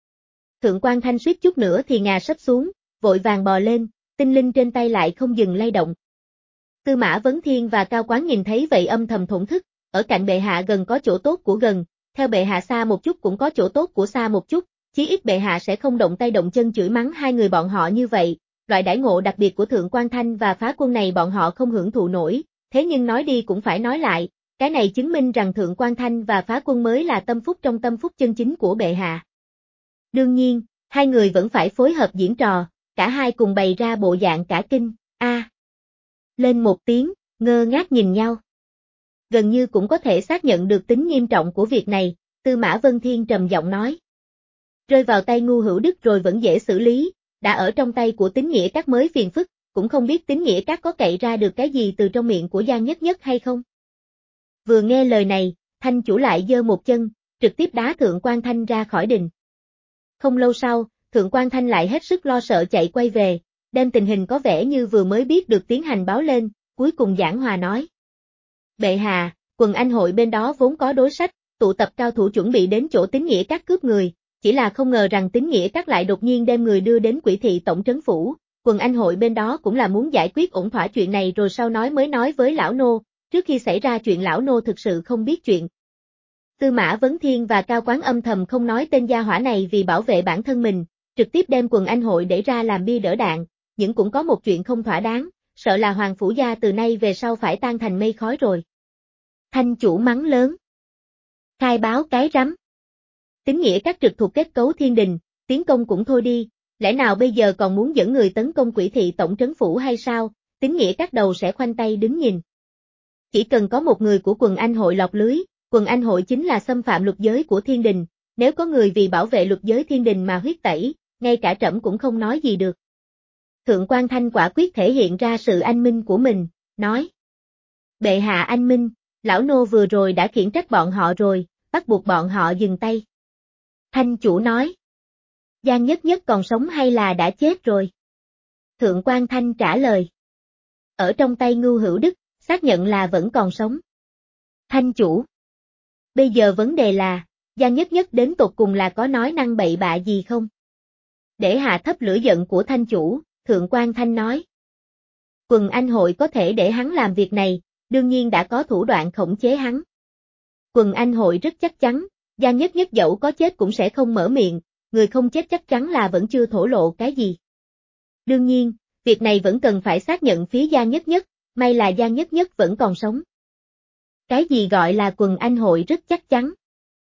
Thượng Quan Thanh suýt chút nữa thì ngã sấp xuống, vội vàng bò lên, tinh linh trên tay lại không dừng lay động. Tư Mã Vấn Thiên và Cao Quán nhìn thấy vậy âm thầm thổn thức, ở cạnh bệ hạ gần có chỗ tốt của gần, theo bệ hạ xa một chút cũng có chỗ tốt của xa một chút, chí ít bệ hạ sẽ không động tay động chân chửi mắng hai người bọn họ như vậy, loại đãi ngộ đặc biệt của Thượng Quan Thanh và Phá Quân này bọn họ không hưởng thụ nổi, thế nhưng nói đi cũng phải nói lại, cái này chứng minh rằng Thượng Quan Thanh và Phá Quân mới là tâm phúc trong tâm phúc chân chính của bệ hạ. Đương nhiên, hai người vẫn phải phối hợp diễn trò, cả hai cùng bày ra bộ dạng cả kinh, a à. Lên một tiếng, ngơ ngác nhìn nhau. Gần như cũng có thể xác nhận được tính nghiêm trọng của việc này, Tư Mã Vân Thiên trầm giọng nói. Rơi vào tay Ngu Hữu Đức rồi vẫn dễ xử lý, đã ở trong tay của Tín Nghĩa Các mới phiền phức, cũng không biết Tín Nghĩa Các có cậy ra được cái gì từ trong miệng của Giang Nhất Nhất hay không. Vừa nghe lời này, Thanh chủ lại giơ một chân, trực tiếp đá Thượng Quan Thanh ra khỏi đình. Không lâu sau, Thượng Quan Thanh lại hết sức lo sợ chạy quay về, đem tình hình có vẻ như vừa mới biết được tiến hành báo lên, cuối cùng giảng hòa nói. Bệ hạ, quần anh hội bên đó vốn có đối sách, tụ tập cao thủ chuẩn bị đến chỗ Tín Nghĩa Các cướp người, chỉ là không ngờ rằng Tín Nghĩa Các lại đột nhiên đem người đưa đến Quỷ Thị tổng trấn phủ, quần anh hội bên đó cũng là muốn giải quyết ổn thỏa chuyện này rồi sau nói mới nói với lão nô, trước khi xảy ra chuyện lão nô thực sự không biết chuyện. Tư Mã Vấn Thiên và Cao Quán âm thầm không nói tên gia hỏa này vì bảo vệ bản thân mình, trực tiếp đem quần anh hội để ra làm bia đỡ đạn, nhưng cũng có một chuyện không thỏa đáng, sợ là Hoàng Phủ Gia từ nay về sau phải tan thành mây khói rồi. Thanh chủ mắng lớn. Khai báo cái rắm. Tín Nghĩa Các trực thuộc kết cấu thiên đình, tiến công cũng thôi đi, lẽ nào bây giờ còn muốn dẫn người tấn công Quỷ Thị tổng trấn phủ hay sao, Tín Nghĩa Các đầu sẽ khoanh tay đứng nhìn. Chỉ cần có một người của quần anh hội lọt lưới, quần anh hội chính là xâm phạm luật giới của thiên đình, nếu có người vì bảo vệ luật giới thiên đình mà huyết tẩy, ngay cả trẫm cũng không nói gì được. Thượng Quan Thanh quả quyết thể hiện ra sự anh minh của mình, nói. Bệ hạ anh minh, lão nô vừa rồi đã khiển trách bọn họ rồi, bắt buộc bọn họ dừng tay. Thanh chủ nói. Giang Nhất Nhất còn sống hay là đã chết rồi? Thượng Quan Thanh trả lời. Ở trong tay Ngưu Hữu Đức, xác nhận là vẫn còn sống. Thanh chủ. Bây giờ vấn đề là, Giang Nhất Nhất đến tột cùng là có nói năng bậy bạ gì không? Để hạ thấp lửa giận của thanh chủ, Thượng Quan Thanh nói. Quần anh hội có thể để hắn làm việc này, đương nhiên đã có thủ đoạn khống chế hắn. Quần anh hội rất chắc chắn, Giang Nhất Nhất dẫu có chết cũng sẽ không mở miệng, người không chết chắc chắn là vẫn chưa thổ lộ cái gì. Đương nhiên, việc này vẫn cần phải xác nhận phía Giang Nhất Nhất, may là Giang Nhất Nhất vẫn còn sống. Cái gì gọi là quần anh hội rất chắc chắn?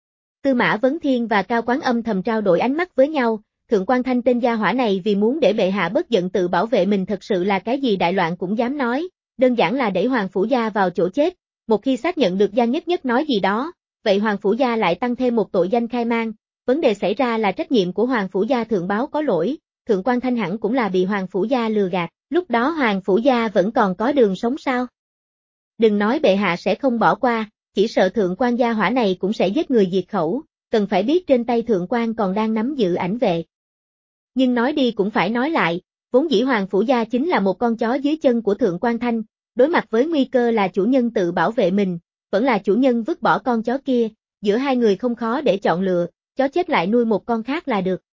Tư Mã Vấn Thiên và Cao Quán âm thầm trao đổi ánh mắt với nhau, Thượng Quan Thanh tên gia hỏa này vì muốn để bệ hạ bất giận tự bảo vệ mình thật sự là cái gì đại loạn cũng dám nói, đơn giản là đẩy Hoàng Phủ Gia vào chỗ chết, một khi xác nhận được Giang Nhất Nhất nói gì đó, vậy Hoàng Phủ Gia lại tăng thêm một tội danh khai mang, vấn đề xảy ra là trách nhiệm của Hoàng Phủ Gia thượng báo có lỗi, Thượng Quan Thanh hẳn cũng là bị Hoàng Phủ Gia lừa gạt, lúc đó Hoàng Phủ Gia vẫn còn có đường sống sao? Đừng nói bệ hạ sẽ không bỏ qua, chỉ sợ Thượng Quan gia hỏa này cũng sẽ giết người diệt khẩu, cần phải biết trên tay Thượng Quan còn đang nắm giữ ảnh vệ. Nhưng nói đi cũng phải nói lại, vốn dĩ Hoàng Phủ Gia chính là một con chó dưới chân của Thượng Quan Thanh, đối mặt với nguy cơ là chủ nhân tự bảo vệ mình, vẫn là chủ nhân vứt bỏ con chó kia, giữa hai người không khó để chọn lựa, chó chết lại nuôi một con khác là được.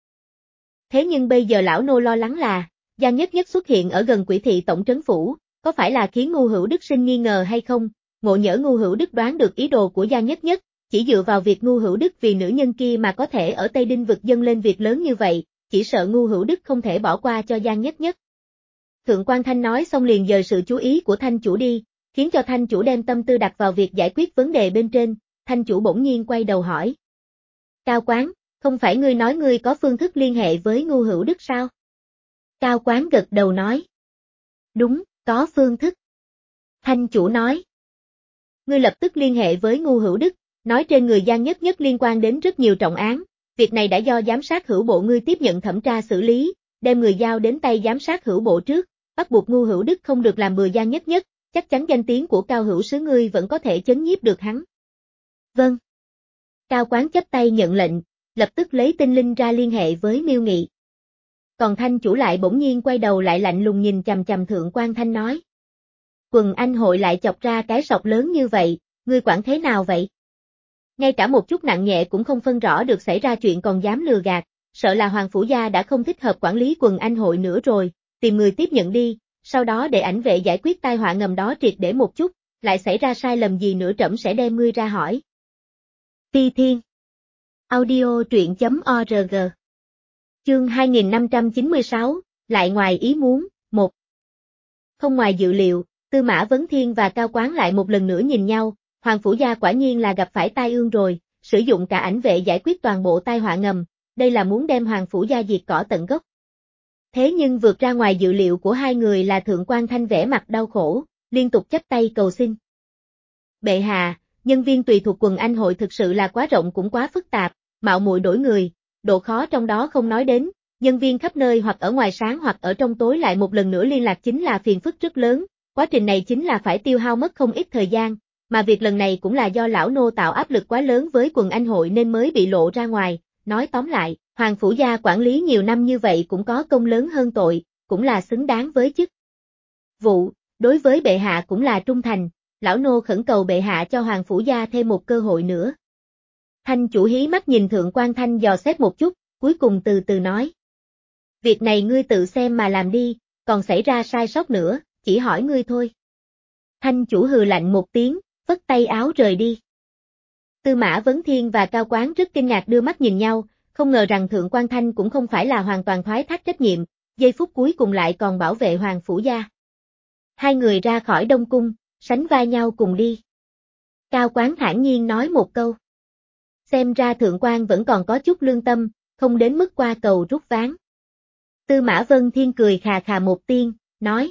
Thế nhưng bây giờ lão nô lo lắng là, Giang Nhất Nhất xuất hiện ở gần Quỷ Thị tổng trấn phủ, có phải là khiến Ngu Hữu Đức sinh nghi ngờ hay không? Ngộ nhỡ Ngu Hữu Đức đoán được ý đồ của Giang Nhất Nhất, chỉ dựa vào việc Ngu Hữu Đức vì nữ nhân kia mà có thể ở Tây Đinh vực dâng lên việc lớn như vậy, chỉ sợ Ngu Hữu Đức không thể bỏ qua cho Giang Nhất Nhất. Thượng Quan Thanh nói xong liền dời sự chú ý của Thanh chủ đi, khiến cho Thanh chủ đem tâm tư đặt vào việc giải quyết vấn đề bên trên, Thanh chủ bỗng nhiên quay đầu hỏi. Cao Quán, không phải ngươi nói ngươi có phương thức liên hệ với Ngu Hữu Đức sao? Cao Quán gật đầu nói. Đúng, có phương thức. Thanh chủ nói. Ngươi lập tức liên hệ với Ngu Hữu Đức, nói trên người Giang Nhất Nhất liên quan đến rất nhiều trọng án, việc này đã do giám sát hữu bộ ngươi tiếp nhận thẩm tra xử lý, đem người giao đến tay giám sát hữu bộ trước, bắt buộc Ngu Hữu Đức không được làm bừa Giang Nhất Nhất, chắc chắn danh tiếng của Cao Hữu Sứ ngươi vẫn có thể chấn nhiếp được hắn. Vâng. Cao Quán chấp tay nhận lệnh, lập tức lấy tinh linh ra liên hệ với Miêu Nghị. Còn Thanh chủ lại bỗng nhiên quay đầu lại lạnh lùng nhìn chằm chằm Thượng quan Thanh nói. Quần anh hội lại chọc ra cái sọc lớn như vậy, ngươi quản thế nào vậy? Ngay cả một chút nặng nhẹ cũng không phân rõ được xảy ra chuyện còn dám lừa gạt, sợ là Hoàng Phủ Gia đã không thích hợp quản lý quần anh hội nữa rồi, tìm người tiếp nhận đi, sau đó để ảnh vệ giải quyết tai họa ngầm đó triệt để một chút, lại xảy ra sai lầm gì nữa trẫm sẽ đem ngươi ra hỏi. Ti Thiên Audio truyện.org Chương hai nghìn năm trăm chín mươi sáu, lại ngoài ý muốn, một. Không ngoài dự liệu, Tư Mã Vấn Thiên và Cao Quán lại một lần nữa nhìn nhau, Hoàng Phủ Gia quả nhiên là gặp phải tai ương rồi, sử dụng cả ảnh vệ giải quyết toàn bộ tai họa ngầm, đây là muốn đem Hoàng Phủ Gia diệt cỏ tận gốc. Thế nhưng vượt ra ngoài dự liệu của hai người là Thượng quan Thanh vẻ mặt đau khổ, liên tục chắp tay cầu xin. Bệ hạ, nhân viên tùy thuộc quần anh hội thực sự là quá rộng cũng quá phức tạp, mạo muội đổi người, độ khó trong đó không nói đến, nhân viên khắp nơi hoặc ở ngoài sáng hoặc ở trong tối lại một lần nữa liên lạc chính là phiền phức rất lớn, quá trình này chính là phải tiêu hao mất không ít thời gian, mà việc lần này cũng là do lão nô tạo áp lực quá lớn với quần anh hội nên mới bị lộ ra ngoài, nói tóm lại, Hoàng Phủ Gia quản lý nhiều năm như vậy cũng có công lớn hơn tội, cũng là xứng đáng với chức vụ, đối với bệ hạ cũng là trung thành, lão nô khẩn cầu bệ hạ cho Hoàng Phủ Gia thêm một cơ hội nữa. Thanh chủ hí mắt nhìn Thượng quan Thanh dò xét một chút, cuối cùng từ từ nói. Việc này ngươi tự xem mà làm đi, còn xảy ra sai sót nữa, chỉ hỏi ngươi thôi. Thanh chủ hừ lạnh một tiếng, phất tay áo rời đi. Tư Mã Vấn Thiên và Cao Quán rất kinh ngạc đưa mắt nhìn nhau, không ngờ rằng Thượng quan Thanh cũng không phải là hoàn toàn thoái thác trách nhiệm, giây phút cuối cùng lại còn bảo vệ Hoàng Phủ Gia. Hai người ra khỏi Đông Cung, sánh vai nhau cùng đi. Cao Quán thản nhiên nói một câu. Xem ra Thượng quan vẫn còn có chút lương tâm, không đến mức qua cầu rút ván. Tư Mã Vân Thiên cười khà khà một tiếng, nói.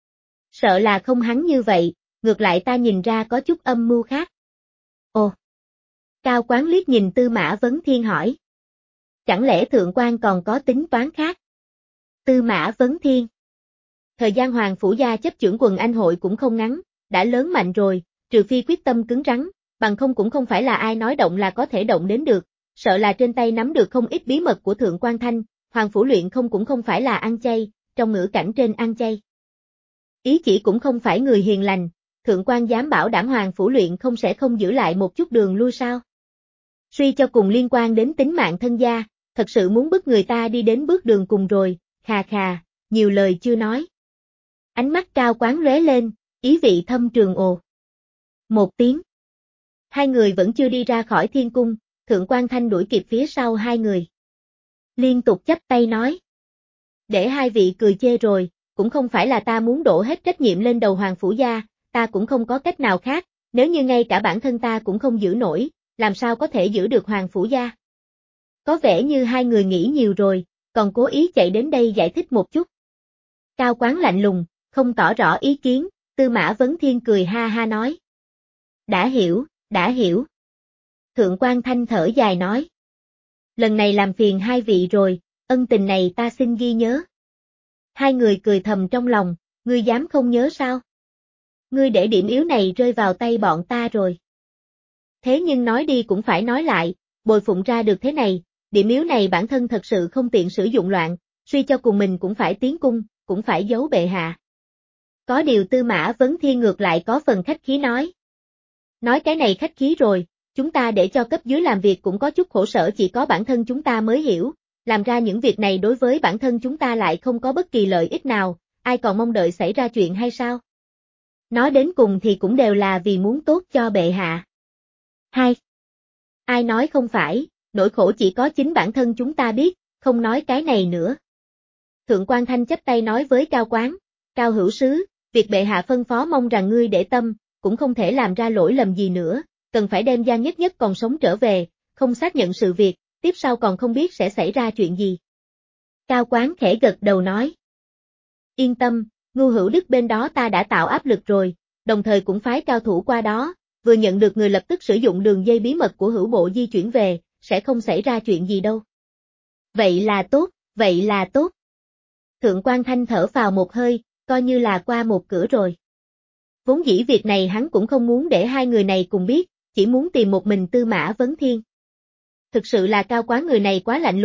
Sợ là không hắn như vậy, ngược lại ta nhìn ra có chút âm mưu khác. Ồ! Cao Quán liếc nhìn Tư Mã Vấn Thiên hỏi. Chẳng lẽ Thượng quan còn có tính toán khác? Tư Mã Vấn Thiên. Thời gian Hoàng Phủ Gia chấp chưởng quần anh hội cũng không ngắn, đã lớn mạnh rồi, trừ phi quyết tâm cứng rắn, bằng không cũng không phải là ai nói động là có thể động đến được, sợ là trên tay nắm được không ít bí mật của Thượng quan Thanh, Hoàng Phủ luyện không cũng không phải là ăn chay, trong ngữ cảnh trên ăn chay. Ý chỉ cũng không phải người hiền lành, Thượng quan dám bảo đảm Hoàng Phủ luyện không sẽ không giữ lại một chút đường lui sao? Suy cho cùng liên quan đến tính mạng thân gia, thật sự muốn bức người ta đi đến bước đường cùng rồi, khà khà, nhiều lời chưa nói. Ánh mắt Cao Quán lóe lên, ý vị thâm trường ồ. Một tiếng. Hai người vẫn chưa đi ra khỏi thiên cung, Thượng quan Thanh đuổi kịp phía sau hai người. Liên tục chắp tay nói. Để hai vị cười chê rồi, cũng không phải là ta muốn đổ hết trách nhiệm lên đầu Hoàng Phủ Gia, ta cũng không có cách nào khác, nếu như ngay cả bản thân ta cũng không giữ nổi, làm sao có thể giữ được Hoàng Phủ Gia. Có vẻ như hai người nghĩ nhiều rồi, còn cố ý chạy đến đây giải thích một chút. Cao Quán lạnh lùng, không tỏ rõ ý kiến, Tư Mã Vấn Thiên cười ha ha nói. Đã hiểu, đã hiểu. Thượng quan Thanh thở dài nói. Lần này làm phiền hai vị rồi, ân tình này ta xin ghi nhớ. Hai người cười thầm trong lòng, ngươi dám không nhớ sao? Ngươi để điểm yếu này rơi vào tay bọn ta rồi. Thế nhưng nói đi cũng phải nói lại, bồi phụng ra được thế này, điểm yếu này bản thân thật sự không tiện sử dụng loạn, suy cho cùng mình cũng phải tiến cung, cũng phải giấu bệ hạ. Có điều Tư Mã Vấn Thiên ngược lại có phần khách khí nói. Nói cái này khách khí rồi, chúng ta để cho cấp dưới làm việc cũng có chút khổ sở chỉ có bản thân chúng ta mới hiểu, làm ra những việc này đối với bản thân chúng ta lại không có bất kỳ lợi ích nào, ai còn mong đợi xảy ra chuyện hay sao? Nói đến cùng thì cũng đều là vì muốn tốt cho bệ hạ. Hai. Ai nói không phải, nỗi khổ chỉ có chính bản thân chúng ta biết, không nói cái này nữa. Thượng quan Thanh chắp tay nói với Cao Quán, Cao hữu sứ, việc bệ hạ phân phó mong rằng ngươi để tâm, cũng không thể làm ra lỗi lầm gì nữa, cần phải đem Giang Nhất Nhất còn sống trở về, không xác nhận sự việc, tiếp sau còn không biết sẽ xảy ra chuyện gì. Cao Quán khẽ gật đầu nói. Yên tâm, Ngưu Hữu Đức bên đó ta đã tạo áp lực rồi, đồng thời cũng phái cao thủ qua đó, vừa nhận được người lập tức sử dụng đường dây bí mật của hữu bộ di chuyển về, sẽ không xảy ra chuyện gì đâu. Vậy là tốt, vậy là tốt. Thượng quan Thanh thở phào một hơi, coi như là qua một cửa rồi. Vốn dĩ việc này hắn cũng không muốn để hai người này cùng biết, chỉ muốn tìm một mình Tư Mã Vấn Thiên. Thực sự là Cao Quán người này quá lạnh lùng,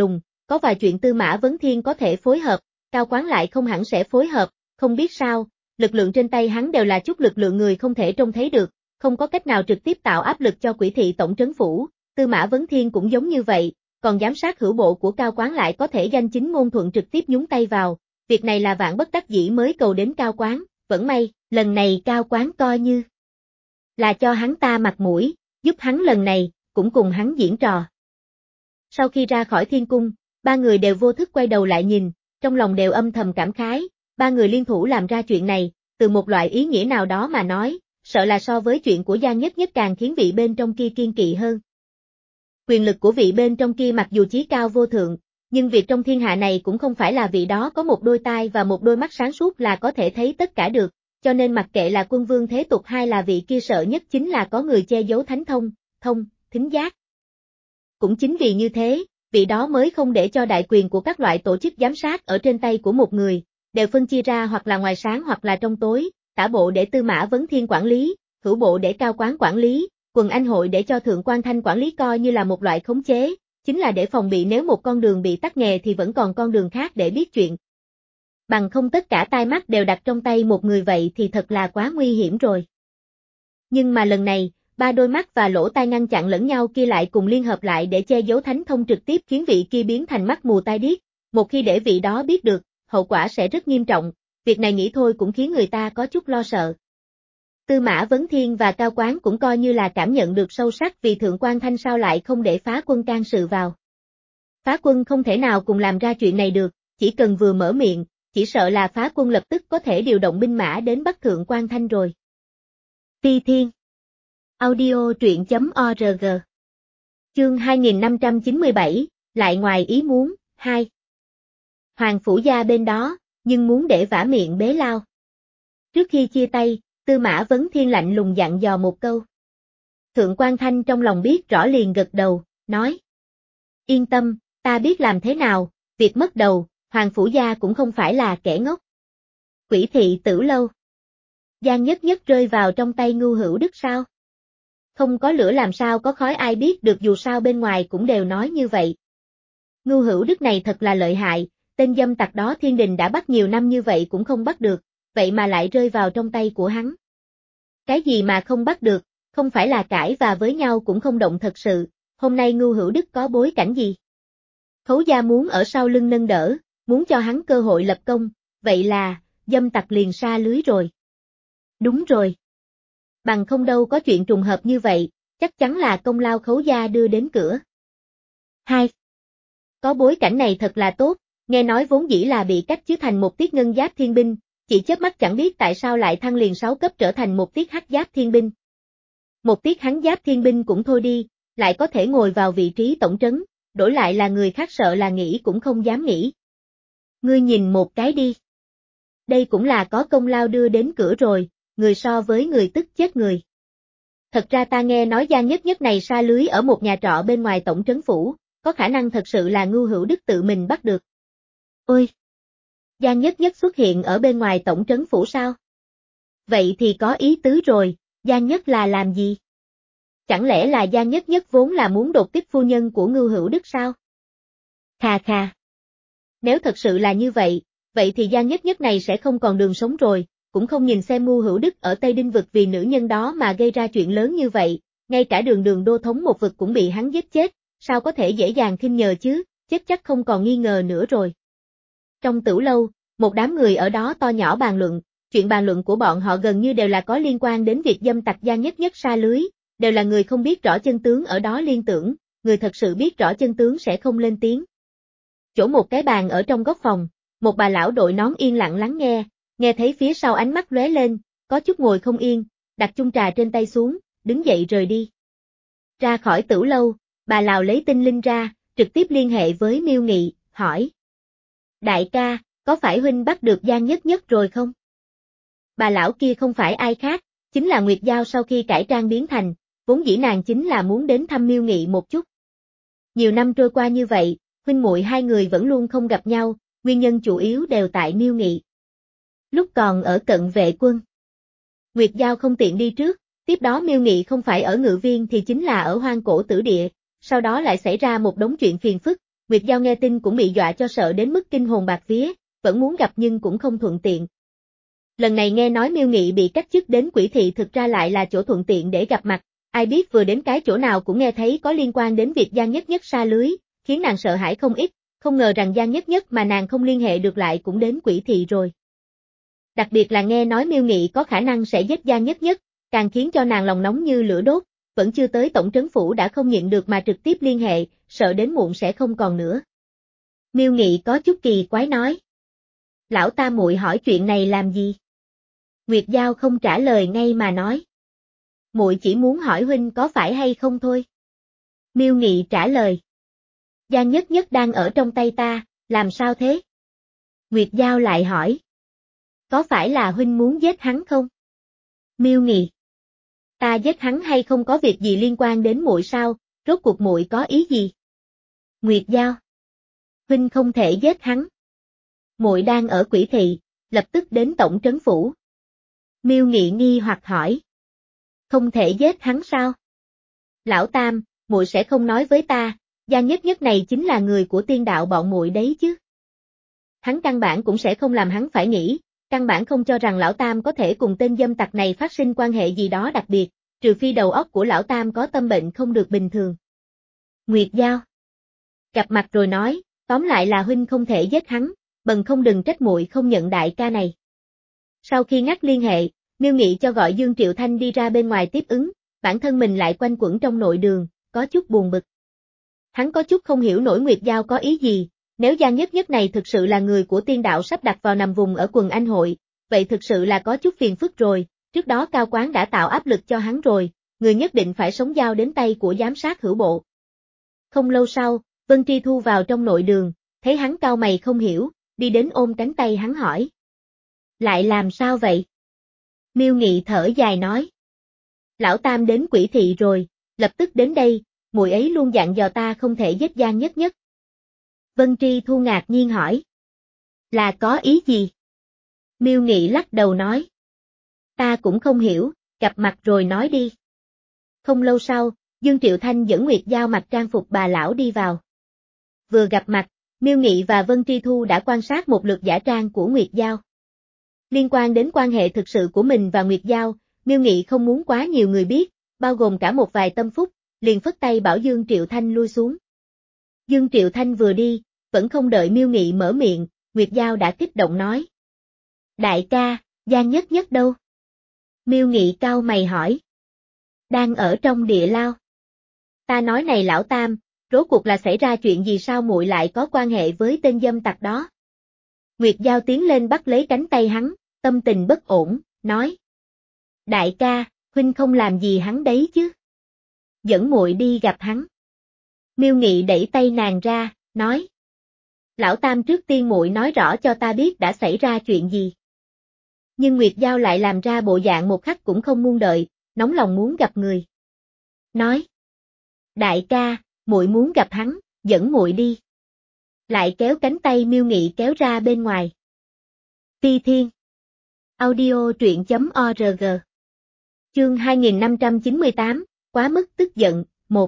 có vài chuyện Tư Mã Vấn Thiên có thể phối hợp, Cao Quán lại không hẳn sẽ phối hợp, không biết sao, lực lượng trên tay hắn đều là chút lực lượng người không thể trông thấy được, không có cách nào trực tiếp tạo áp lực cho Quỷ thị tổng trấn phủ, Tư Mã Vấn Thiên cũng giống như vậy, còn giám sát hữu bộ của Cao Quán lại có thể danh chính ngôn thuận trực tiếp nhúng tay vào, việc này là vạn bất đắc dĩ mới cầu đến Cao Quán, vẫn may, lần này Cao Quán coi như là cho hắn ta mặt mũi, giúp hắn lần này, cũng cùng hắn diễn trò. Sau khi ra khỏi thiên cung, ba người đều vô thức quay đầu lại nhìn, trong lòng đều âm thầm cảm khái, ba người liên thủ làm ra chuyện này, từ một loại ý nghĩa nào đó mà nói, sợ là so với chuyện của Giang Nhất Nhất càng khiến vị bên trong kia kiên kỵ hơn. Quyền lực của vị bên trong kia mặc dù chí cao vô thượng, nhưng việc trong thiên hạ này cũng không phải là vị đó có một đôi tai và một đôi mắt sáng suốt là có thể thấy tất cả được, cho nên mặc kệ là quân vương thế tục hay là vị kia sợ nhất chính là có người che giấu thánh thông, thông, thính giác. Cũng chính vì như thế, vị đó mới không để cho đại quyền của các loại tổ chức giám sát ở trên tay của một người, đều phân chia ra hoặc là ngoài sáng hoặc là trong tối, tả bộ để Tư Mã Vấn Thiên quản lý, hữu bộ để Cao Quán quản lý, quần anh hội để cho Thượng Quan Thanh quản lý coi như là một loại khống chế, chính là để phòng bị nếu một con đường bị tắc nghề thì vẫn còn con đường khác để biết chuyện. Bằng không tất cả tai mắt đều đặt trong tay một người vậy thì thật là quá nguy hiểm rồi. Nhưng mà lần này, ba đôi mắt và lỗ tai ngăn chặn lẫn nhau kia lại cùng liên hợp lại để che giấu thánh thông trực tiếp khiến vị kia biến thành mắt mù tai điếc, một khi để vị đó biết được, hậu quả sẽ rất nghiêm trọng, việc này nghĩ thôi cũng khiến người ta có chút lo sợ. Tư Mã Vấn Thiên và Cao Quán cũng coi như là cảm nhận được sâu sắc vì Thượng Quan Thanh sao lại không để phá quân can sự vào. Phá quân không thể nào cùng làm ra chuyện này được, chỉ cần vừa mở miệng, chỉ sợ là phá quân lập tức có thể điều động binh mã đến bắt Thượng Quan Thanh rồi. Ti Thiên Audio truyện chấm org Chương hai nghìn năm trăm chín mươi bảy, lại ngoài ý muốn, hai. Hoàng phủ gia bên đó, nhưng muốn để vả miệng bế lao. Trước khi chia tay, Tư Mã Vấn Thiên lạnh lùng dặn dò một câu. Thượng Quan Thanh trong lòng biết rõ liền gật đầu, nói. Yên tâm, ta biết làm thế nào, việc mất đầu, Hoàng phủ gia cũng không phải là kẻ ngốc. Quỷ thị Tử Lâu. Giang Nhất Nhất rơi vào trong tay Ngưu Hữu Đức sao? Không có lửa làm sao có khói ai biết được dù sao bên ngoài cũng đều nói như vậy. Ngưu Hữu Đức này thật là lợi hại, tên dâm tặc đó thiên đình đã bắt nhiều năm như vậy cũng không bắt được, vậy mà lại rơi vào trong tay của hắn. Cái gì mà không bắt được, không phải là cãi và với nhau cũng không động thật sự, hôm nay Ngưu Hữu Đức có bối cảnh gì? Khấu gia muốn ở sau lưng nâng đỡ, muốn cho hắn cơ hội lập công, vậy là, dâm tặc liền sa lưới rồi. Đúng rồi. Bằng không đâu có chuyện trùng hợp như vậy, chắc chắn là công lao Khấu gia đưa đến cửa. Hai. Có bối cảnh này thật là tốt, nghe nói vốn dĩ là bị cách chứ thành một tiết ngân giáp thiên binh, chỉ chớp mắt chẳng biết tại sao lại thăng liền sáu cấp trở thành một tiết hắc giáp thiên binh. Một tiết hắn giáp thiên binh cũng thôi đi, lại có thể ngồi vào vị trí tổng trấn, đổi lại là người khác sợ là nghĩ cũng không dám nghĩ. Ngươi nhìn một cái đi. Đây cũng là có công lao đưa đến cửa rồi, người so với người tức chết người. Thật ra ta nghe nói Giang Nhất Nhất này sa lưới ở một nhà trọ bên ngoài tổng trấn phủ, có khả năng thật sự là Ngưu Hữu Đức tự mình bắt được. Ôi! Giang Nhất Nhất xuất hiện ở bên ngoài tổng trấn phủ sao? Vậy thì có ý tứ rồi, Giang Nhất là làm gì? Chẳng lẽ là Giang Nhất Nhất vốn là muốn đột kích phu nhân của Ngưu Hữu Đức sao? Khà khà. Nếu thật sự là như vậy, vậy thì Giang Nhất Nhất này sẽ không còn đường sống rồi, cũng không nhìn xem Ngưu Hữu Đức ở Tây Đinh vực vì nữ nhân đó mà gây ra chuyện lớn như vậy, ngay cả đường đường đô thống một vực cũng bị hắn giết chết, sao có thể dễ dàng khinh nhờ chứ, chết chắc không còn nghi ngờ nữa rồi. Trong tửu lâu, một đám người ở đó to nhỏ bàn luận, chuyện bàn luận của bọn họ gần như đều là có liên quan đến việc dâm tặc Giang Nhất Nhất sa lưới, đều là người không biết rõ chân tướng ở đó liên tưởng, người thật sự biết rõ chân tướng sẽ không lên tiếng. Chỗ một cái bàn ở trong góc phòng, một bà lão đội nón yên lặng lắng nghe, nghe thấy phía sau ánh mắt lóe lên, có chút ngồi không yên, đặt chung trà trên tay xuống, đứng dậy rời đi. Ra khỏi tửu lâu, bà lão lấy tinh linh ra, trực tiếp liên hệ với Miêu Nghị, hỏi. Đại ca, có phải huynh bắt được Giang Nhất Nhất rồi không? Bà lão kia không phải ai khác, chính là Nguyệt Giao sau khi cải trang biến thành, vốn dĩ nàng chính là muốn đến thăm Miêu Nghị một chút. Nhiều năm trôi qua như vậy, huynh muội hai người vẫn luôn không gặp nhau, nguyên nhân chủ yếu đều tại Miêu Nghị. Lúc còn ở cận vệ quân, Nguyệt Giao không tiện đi trước, tiếp đó Miêu Nghị không phải ở Ngự Viên thì chính là ở Hoang Cổ Tử Địa, sau đó lại xảy ra một đống chuyện phiền phức, Nguyệt Giao nghe tin cũng bị dọa cho sợ đến mức kinh hồn bạt vía, vẫn muốn gặp nhưng cũng không thuận tiện. Lần này nghe nói Miêu Nghị bị cách chức đến Quỷ Thị thực ra lại là chỗ thuận tiện để gặp mặt, ai biết vừa đến cái chỗ nào cũng nghe thấy có liên quan đến việc Giang Nhất Nhất sa lưới, khiến nàng sợ hãi không ít, không ngờ rằng Giang Nhất Nhất mà nàng không liên hệ được lại cũng đến Quỷ Thị rồi. Đặc biệt là nghe nói Miêu Nghị có khả năng sẽ giết Giang Nhất Nhất, càng khiến cho nàng lòng nóng như lửa đốt, vẫn chưa tới tổng trấn phủ đã không nhịn được mà trực tiếp liên hệ, sợ đến muộn sẽ không còn nữa. Miêu Nghị có chút kỳ quái nói. Lão tam muội hỏi chuyện này làm gì? Nguyệt Giao không trả lời ngay mà nói. Muội chỉ muốn hỏi huynh có phải hay không thôi. Miêu Nghị trả lời. Giang Nhất Nhất đang ở trong tay ta, làm sao thế? Nguyệt Giao lại hỏi. Có phải là huynh muốn giết hắn không? Miêu Nghị. Ta giết hắn hay không có việc gì liên quan đến muội sao, rốt cuộc muội có ý gì? Nguyệt Giao. Huynh không thể giết hắn. Muội đang ở Quỷ Thị, lập tức đến tổng trấn phủ. Miêu Nghị nghi hoặc hỏi. Không thể giết hắn sao? Lão tam, muội sẽ không nói với ta, Giang Nhất Nhất này chính là người của tiên đạo bọn muội đấy chứ. Hắn căn bản cũng sẽ không làm hắn phải nghĩ, căn bản không cho rằng lão tam có thể cùng tên dâm tặc này phát sinh quan hệ gì đó đặc biệt, trừ phi đầu óc của lão tam có tâm bệnh không được bình thường. Nguyệt Giao. Gặp mặt rồi nói, tóm lại là huynh không thể giết hắn, bần không đừng trách muội không nhận đại ca này. Sau khi ngắt liên hệ, Miêu Nghị cho gọi Dương Triệu Thanh đi ra bên ngoài tiếp ứng, bản thân mình lại quanh quẩn trong nội đường, có chút buồn bực. Hắn có chút không hiểu nổi Nguyệt Giao có ý gì, nếu Giang Nhất Nhất này thực sự là người của tiên đạo sắp đặt vào nằm vùng ở quần anh hội, vậy thực sự là có chút phiền phức rồi, trước đó Cao Quán đã tạo áp lực cho hắn rồi, người nhất định phải sống giao đến tay của giám sát hữu bộ. Không lâu sau, Vân Tri Thu vào trong nội đường, thấy hắn cau mày không hiểu, đi đến ôm cánh tay hắn hỏi. Lại làm sao vậy? Miêu Nghị thở dài nói. Lão tam đến Quỷ Thị rồi, lập tức đến đây, muội ấy luôn dặn dò ta không thể giết Giang Nhất Nhất. Vân Tri Thu ngạc nhiên hỏi. Là có ý gì? Miêu Nghị lắc đầu nói. Ta cũng không hiểu, gặp mặt rồi nói đi. Không lâu sau, Dương Triệu Thanh dẫn Nguyệt Giao mặc trang phục bà lão đi vào. Vừa gặp mặt, Miêu Nghị và Vân Tri Thu đã quan sát một lượt giả trang của Nguyệt Giao. Liên quan đến quan hệ thực sự của mình và Nguyệt Giao, Miêu Nghị không muốn quá nhiều người biết, bao gồm cả một vài tâm phúc, liền phất tay bảo Dương Triệu Thanh lui xuống. Dương Triệu Thanh vừa đi, vẫn không đợi Miêu Nghị mở miệng, Nguyệt Giao đã kích động nói. Đại ca, Giang Nhất Nhất đâu? Miêu Nghị cau mày hỏi. Đang ở trong địa lao. Ta nói này lão tam, rốt cuộc là xảy ra chuyện gì sao muội lại có quan hệ với tên dâm tặc đó? Nguyệt Giao tiến lên bắt lấy cánh tay hắn, tâm tình bất ổn, nói. Đại ca, huynh không làm gì hắn đấy chứ? Dẫn muội đi gặp hắn. Miêu Nghị đẩy tay nàng ra, nói. Lão tam trước tiên muội nói rõ cho ta biết đã xảy ra chuyện gì. Nhưng Nguyệt Giao lại làm ra bộ dạng một khắc cũng không muôn đợi, nóng lòng muốn gặp người. Nói. Đại ca, muội muốn gặp hắn, dẫn muội đi. Lại kéo cánh tay Miêu Nghị kéo ra bên ngoài. Phi Thiên. Audio truyện chấm org. Chương hai nghìn năm trăm chín mươi tám, quá mức tức giận, một.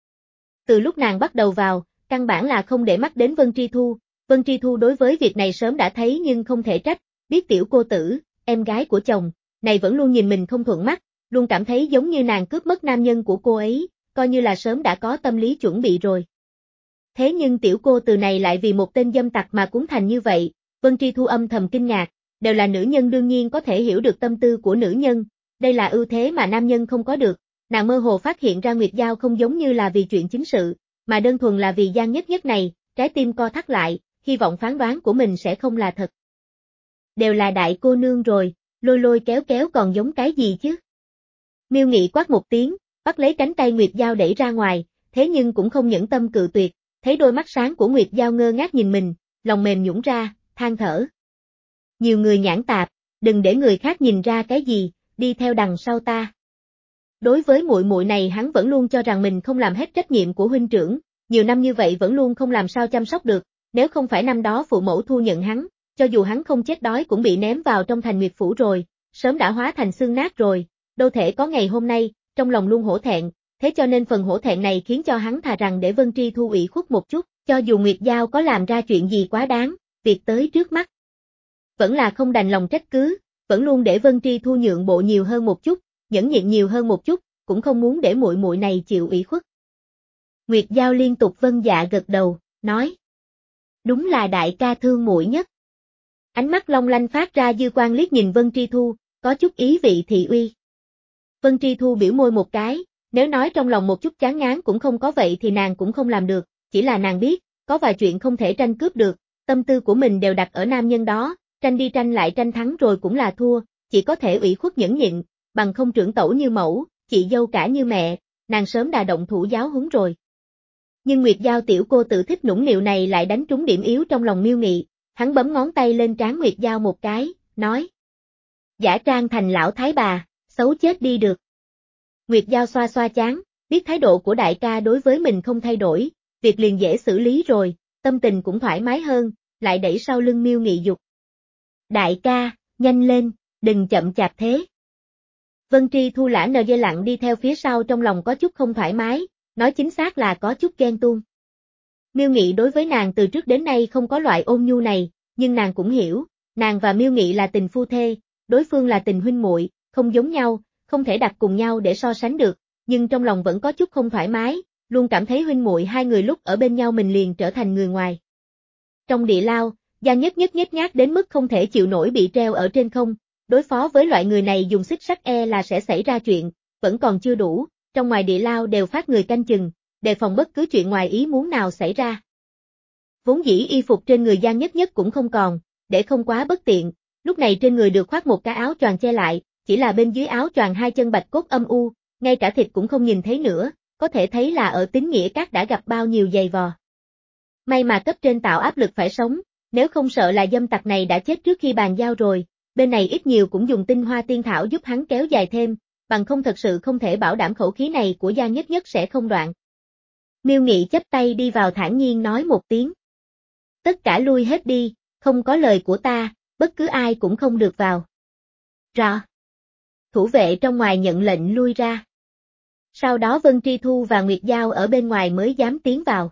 Từ lúc nàng bắt đầu vào, căn bản là không để mắt đến Vân Tri Thu, Vân Tri Thu đối với việc này sớm đã thấy nhưng không thể trách, biết tiểu cô tử, em gái của chồng, này vẫn luôn nhìn mình không thuận mắt, luôn cảm thấy giống như nàng cướp mất nam nhân của cô ấy, coi như là sớm đã có tâm lý chuẩn bị rồi. Thế nhưng tiểu cô từ này lại vì một tên dâm tặc mà cuốn thành như vậy, Vân Tri Thu âm thầm kinh ngạc, đều là nữ nhân đương nhiên có thể hiểu được tâm tư của nữ nhân, đây là ưu thế mà nam nhân không có được, nàng mơ hồ phát hiện ra Nguyệt Giao không giống như là vì chuyện chính sự, mà đơn thuần là vì Giang Nhất Nhất này, trái tim co thắt lại, hy vọng phán đoán của mình sẽ không là thật. Đều là đại cô nương rồi, lôi lôi kéo kéo còn giống cái gì chứ? Miêu Nghị quát một tiếng, bắt lấy cánh tay Nguyệt Giao đẩy ra ngoài, thế nhưng cũng không nhẫn tâm cự tuyệt, thấy đôi mắt sáng của Nguyệt Giao ngơ ngác nhìn mình, lòng mềm nhũn ra, than thở. Nhiều người nhãn tạp, đừng để người khác nhìn ra cái gì, đi theo đằng sau ta. Đối với muội muội này hắn vẫn luôn cho rằng mình không làm hết trách nhiệm của huynh trưởng, nhiều năm như vậy vẫn luôn không làm sao chăm sóc được, nếu không phải năm đó phụ mẫu thu nhận hắn, cho dù hắn không chết đói cũng bị ném vào trong thành Nguyệt Phủ rồi, sớm đã hóa thành xương nát rồi, đâu thể có ngày hôm nay, trong lòng luôn hổ thẹn, thế cho nên phần hổ thẹn này khiến cho hắn thà rằng để Vân Tri Thu ủy khuất một chút, Cho dù Nguyệt Giao có làm ra chuyện gì quá đáng, việc tới trước mắt. Vẫn là không đành lòng trách cứ, vẫn luôn để Vân Tri Thu nhượng bộ nhiều hơn một chút, nhẫn nhịn nhiều hơn một chút, cũng không muốn để muội muội này chịu ủy khuất. Nguyệt Giao liên tục vâng dạ gật đầu, nói. Đúng là đại ca thương muội nhất. Ánh mắt long lanh phát ra dư quang liếc nhìn Vân Tri Thu, có chút ý vị thị uy. Vân Tri Thu biểu môi một cái, nếu nói trong lòng một chút chán ngán cũng không có vậy thì nàng cũng không làm được, chỉ là nàng biết, có vài chuyện không thể tranh cướp được, tâm tư của mình đều đặt ở nam nhân đó, tranh đi tranh lại tranh thắng rồi cũng là thua, chỉ có thể ủy khuất nhẫn nhịn, bằng không trưởng tẩu như mẫu, chị dâu cả như mẹ, nàng sớm đã động thủ giáo huấn rồi. Nhưng Nguyệt Giao tiểu cô tự thích nũng nịu này lại đánh trúng điểm yếu trong lòng Miêu Nghị, hắn bấm ngón tay lên trán Nguyệt Giao một cái, nói. Giả trang thành lão thái bà, xấu chết đi được. Nguyệt Giao xoa xoa chán, biết thái độ của đại ca đối với mình không thay đổi, việc liền dễ xử lý rồi, tâm tình cũng thoải mái hơn, lại đẩy sau lưng Miêu Nghị dục. Đại ca, nhanh lên, đừng chậm chạp thế. Vân Tri Thu lả nờ dây lặng đi theo phía sau trong lòng có chút không thoải mái, nói chính xác là có chút ghen tuông. Miêu Nghị đối với nàng từ trước đến nay không có loại ôn nhu này, nhưng nàng cũng hiểu, nàng và Miêu Nghị là tình phu thê, đối phương là tình huynh muội, không giống nhau, không thể đặt cùng nhau để so sánh được, nhưng trong lòng vẫn có chút không thoải mái, luôn cảm thấy huynh muội hai người lúc ở bên nhau mình liền trở thành người ngoài. Trong địa lao, Giang Nhất Nhất nhếch nhác đến mức không thể chịu nổi bị treo ở trên không, đối phó với loại người này dùng xích sắt e là sẽ xảy ra chuyện, vẫn còn chưa đủ, trong ngoài địa lao đều phát người canh chừng, đề phòng bất cứ chuyện ngoài ý muốn nào xảy ra. Vốn dĩ y phục trên người Giang Nhất Nhất cũng không còn, để không quá bất tiện, lúc này trên người được khoác một cái áo choàng che lại, chỉ là bên dưới áo choàng hai chân bạch cốt âm u, ngay cả thịt cũng không nhìn thấy nữa, có thể thấy là ở Tín Nghĩa Các đã gặp bao nhiêu giày vò. May mà cấp trên tạo áp lực phải sống, nếu không sợ là dâm tặc này đã chết trước khi bàn giao rồi, bên này ít nhiều cũng dùng tinh hoa tiên thảo giúp hắn kéo dài thêm, bằng không thật sự không thể bảo đảm khẩu khí này của Giang Nhất Nhất sẽ không đoạn. Miêu Nghị chắp tay đi vào thản nhiên nói một tiếng. Tất cả lui hết đi, không có lời của ta, bất cứ ai cũng không được vào. Rõ. Thủ vệ trong ngoài nhận lệnh lui ra. Sau đó Vân Tri Thu và Nguyệt Giao ở bên ngoài mới dám tiến vào.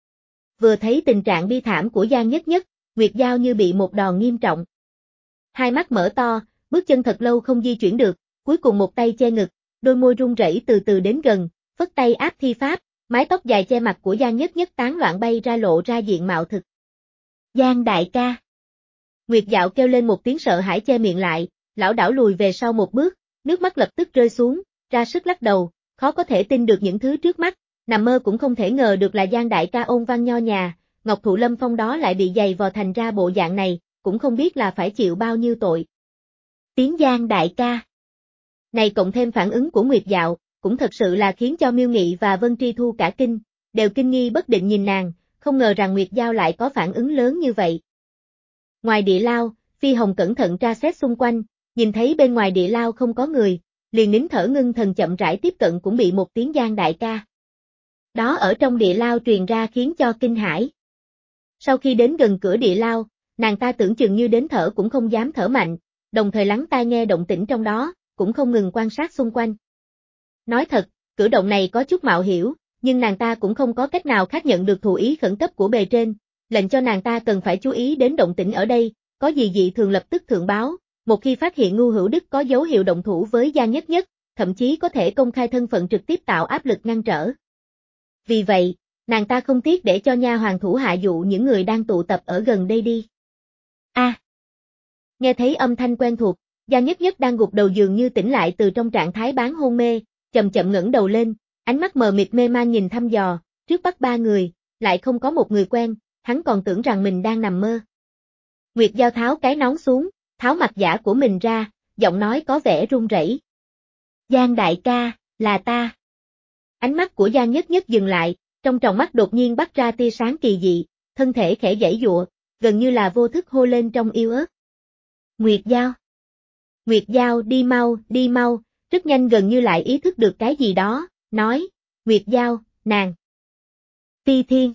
Vừa thấy tình trạng bi thảm của Giang Nhất Nhất, Nguyệt Giao như bị một đòn nghiêm trọng. Hai mắt mở to, bước chân thật lâu không di chuyển được, cuối cùng một tay che ngực, đôi môi run rẩy từ từ đến gần, phất tay áp thi pháp, mái tóc dài che mặt của Giang Nhất Nhất tán loạn bay ra lộ ra diện mạo thực. Giang đại ca. Nguyệt Dạo kêu lên một tiếng sợ hãi che miệng lại, lảo đảo lùi về sau một bước, nước mắt lập tức rơi xuống, ra sức lắc đầu, khó có thể tin được những thứ trước mắt, nằm mơ cũng không thể ngờ được là Giang đại ca ôn văn nho nhà, Ngọc Thụ Lâm Phong đó lại bị giày vò thành ra bộ dạng này, cũng không biết là phải chịu bao nhiêu tội. Tiếng Giang đại ca. Này cộng thêm phản ứng của Nguyệt Dạo, cũng thật sự là khiến cho Miêu Nghị và Vân Tri Thu cả kinh, đều kinh nghi bất định nhìn nàng, không ngờ rằng Nguyệt Giao lại có phản ứng lớn như vậy. Ngoài địa lao, Phi Hồng cẩn thận tra xét xung quanh, nhìn thấy bên ngoài địa lao không có người, liền nín thở ngưng thần chậm rãi tiếp cận cũng bị một tiếng Giang đại ca. Đó ở trong địa lao truyền ra khiến cho kinh hãi. Sau khi đến gần cửa địa lao, nàng ta tưởng chừng như đến thở cũng không dám thở mạnh, đồng thời lắng tai nghe động tĩnh trong đó, cũng không ngừng quan sát xung quanh. Nói thật, cử động này có chút mạo hiểm, nhưng nàng ta cũng không có cách nào khác nhận được thụ ý khẩn cấp của bề trên, lệnh cho nàng ta cần phải chú ý đến động tĩnh ở đây, có gì dị thường lập tức thượng báo, một khi phát hiện Ngưu Hữu Đức có dấu hiệu động thủ với Giang Nhất Nhất, thậm chí có thể công khai thân phận trực tiếp tạo áp lực ngăn trở. Vì vậy, nàng ta không tiếc để cho nha hoàn thủ hạ dụ những người đang tụ tập ở gần đây đi. A. À, nghe thấy âm thanh quen thuộc, Giang Nhất Nhất đang gục đầu giường như tỉnh lại từ trong trạng thái bán hôn mê, chậm chậm ngẩng đầu lên, ánh mắt mờ mịt mê man nhìn thăm dò, trước bắt ba người, lại không có một người quen, hắn còn tưởng rằng mình đang nằm mơ. Nguyệt Giao tháo cái nón xuống, tháo mặt giả của mình ra, giọng nói có vẻ run rẩy. Giang đại ca, là ta. Ánh mắt của Giang Nhất Nhất dừng lại, trong tròng mắt đột nhiên bắt ra tia sáng kỳ dị, thân thể khẽ giãy giụa, gần như là vô thức hô lên trong yếu ớt. Nguyệt Giao. Nguyệt Giao đi mau, đi mau, rất nhanh gần như lại ý thức được cái gì đó, nói, Nguyệt Giao, nàng. Phi Thiên.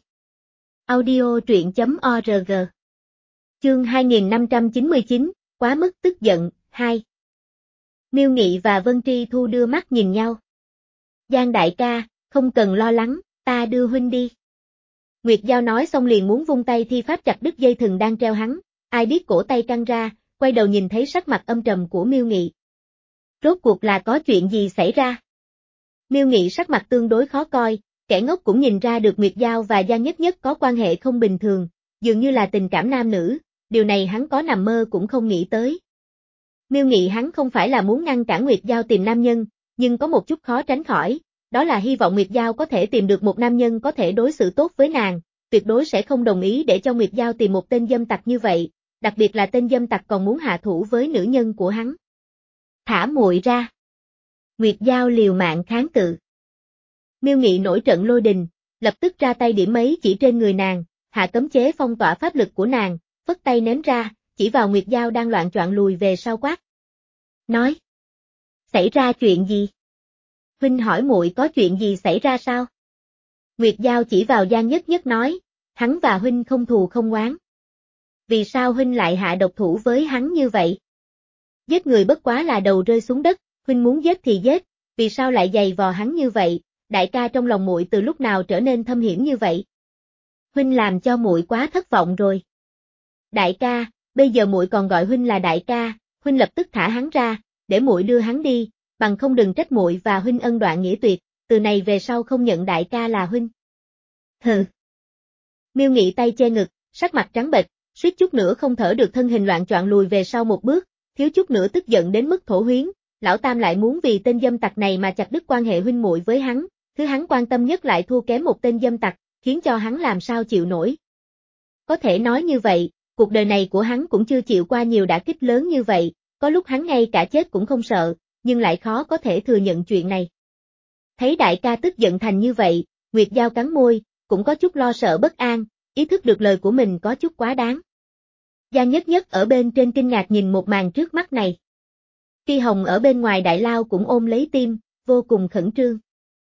Audio truyện chấm org. Chương hai nghìn năm trăm chín mươi chín, quá mức tức giận, hai. Miêu Nghị và Vân Tri Thu đưa mắt nhìn nhau. Giang đại ca, không cần lo lắng, ta đưa huynh đi. Nguyệt Giao nói xong liền muốn vung tay thi pháp chặt đứt dây thừng đang treo hắn, ai biết cổ tay căng ra, quay đầu nhìn thấy sắc mặt âm trầm của Miêu Nghị. Rốt cuộc là có chuyện gì xảy ra? Miêu Nghị sắc mặt tương đối khó coi, kẻ ngốc cũng nhìn ra được Nguyệt Giao và Giang Nhất Nhất có quan hệ không bình thường, dường như là tình cảm nam nữ, điều này hắn có nằm mơ cũng không nghĩ tới. Miêu Nghị hắn không phải là muốn ngăn cản Nguyệt Giao tìm nam nhân, nhưng có một chút khó tránh khỏi, đó là hy vọng Nguyệt Giao có thể tìm được một nam nhân có thể đối xử tốt với nàng, tuyệt đối sẽ không đồng ý để cho Nguyệt Giao tìm một tên dâm tặc như vậy, đặc biệt là tên dâm tặc còn muốn hạ thủ với nữ nhân của hắn. Thả muội ra. Nguyệt Giao liều mạng kháng cự. Miêu Nghị nổi trận lôi đình, lập tức ra tay điểm mấy chỉ trên người nàng, hạ cấm chế phong tỏa pháp lực của nàng, phất tay ném ra, chỉ vào Nguyệt Giao đang loạn choạng lùi về sau quát. Nói. Xảy ra chuyện gì? Huynh hỏi muội có chuyện gì xảy ra sao? Nguyệt Giao chỉ vào Giang Nhất Nhất nói, hắn và huynh không thù không oán. Vì sao huynh lại hạ độc thủ với hắn như vậy? Giết người bất quá là đầu rơi xuống đất, huynh muốn giết thì giết, vì sao lại giày vò hắn như vậy? Đại ca trong lòng muội từ lúc nào trở nên thâm hiểm như vậy? Huynh làm cho muội quá thất vọng rồi. Đại ca, bây giờ muội còn gọi huynh là đại ca, huynh lập tức thả hắn ra, để muội đưa hắn đi, bằng không đừng trách muội và huynh ân đoạn nghĩa tuyệt, từ này về sau không nhận đại ca là huynh. Hừ. Miêu Nghị tay che ngực, sắc mặt trắng bệch, suýt chút nữa không thở được, thân hình loạn choạng lùi về sau một bước, thiếu chút nữa tức giận đến mức thổ huyến, lão tam lại muốn vì tên dâm tặc này mà chặt đứt quan hệ huynh muội với hắn, thứ hắn quan tâm nhất lại thua kém một tên dâm tặc, khiến cho hắn làm sao chịu nổi. Có thể nói như vậy, cuộc đời này của hắn cũng chưa chịu qua nhiều đả kích lớn như vậy, có lúc hắn ngay cả chết cũng không sợ, nhưng lại khó có thể thừa nhận chuyện này. Thấy đại ca tức giận thành như vậy, Nguyệt Giao cắn môi, cũng có chút lo sợ bất an, ý thức được lời của mình có chút quá đáng. Giang Nhất Nhất ở bên trên kinh ngạc nhìn một màn trước mắt này. Tri Hồng ở bên ngoài đại lao cũng ôm lấy tim, vô cùng khẩn trương.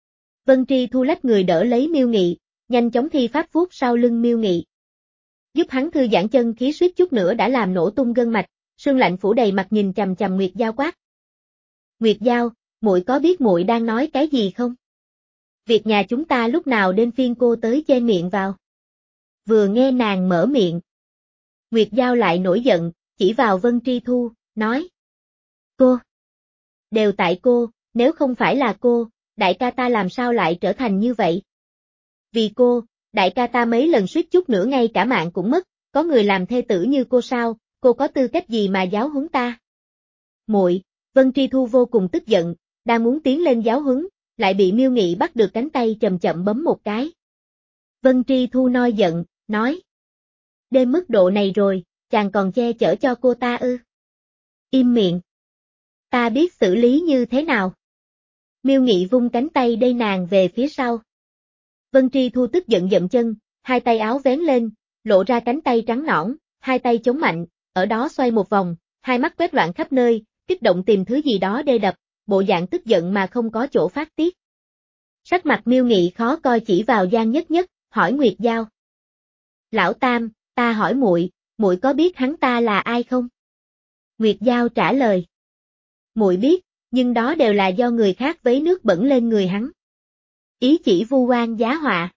Vân Tri Thu lách người đỡ lấy Miêu Nghị, nhanh chóng thi pháp vuốt sau lưng Miêu Nghị. Giúp hắn thư giãn chân khí, suýt chút nữa đã làm nổ tung gân mạch, sương lạnh phủ đầy mặt nhìn chằm chằm Nguyệt Giao quát. Nguyệt Giao, muội có biết muội đang nói cái gì không? Việc nhà chúng ta lúc nào đến phiên cô tới chen miệng vào? Vừa nghe nàng mở miệng, Nguyệt Giao lại nổi giận, chỉ vào Vân Tri Thu, nói. Cô! Đều tại cô, nếu không phải là cô, đại ca ta làm sao lại trở thành như vậy? Vì cô, đại ca ta mấy lần suýt chút nữa ngay cả mạng cũng mất, có người làm thê tử như cô sao, cô có tư cách gì mà giáo huấn ta? Muội, Vân Tri Thu vô cùng tức giận, đang muốn tiến lên giáo huấn, lại bị Miêu Nghị bắt được cánh tay chậm chậm bấm một cái. Vân Tri Thu noi giận, nói. Đến mức độ này rồi, chàng còn che chở cho cô ta ư? Im miệng. Ta biết xử lý như thế nào. Miêu Nghị vung cánh tay đẩy nàng về phía sau. Vân Tri Thu tức giận dậm chân, hai tay áo vén lên, lộ ra cánh tay trắng nõn, hai tay chống mạnh, ở đó xoay một vòng, hai mắt quét loạn khắp nơi, kích động tìm thứ gì đó đê đập, bộ dạng tức giận mà không có chỗ phát tiết. Sắc mặt Miêu Nghị khó coi, chỉ vào Giang Nhất Nhất, hỏi Nguyệt Giao. Lão Tam, ta hỏi muội, muội có biết hắn ta là ai không? Nguyệt Giao trả lời. Muội biết, nhưng đó đều là do người khác vấy nước bẩn lên người hắn. Ý chỉ vu oan giá họa.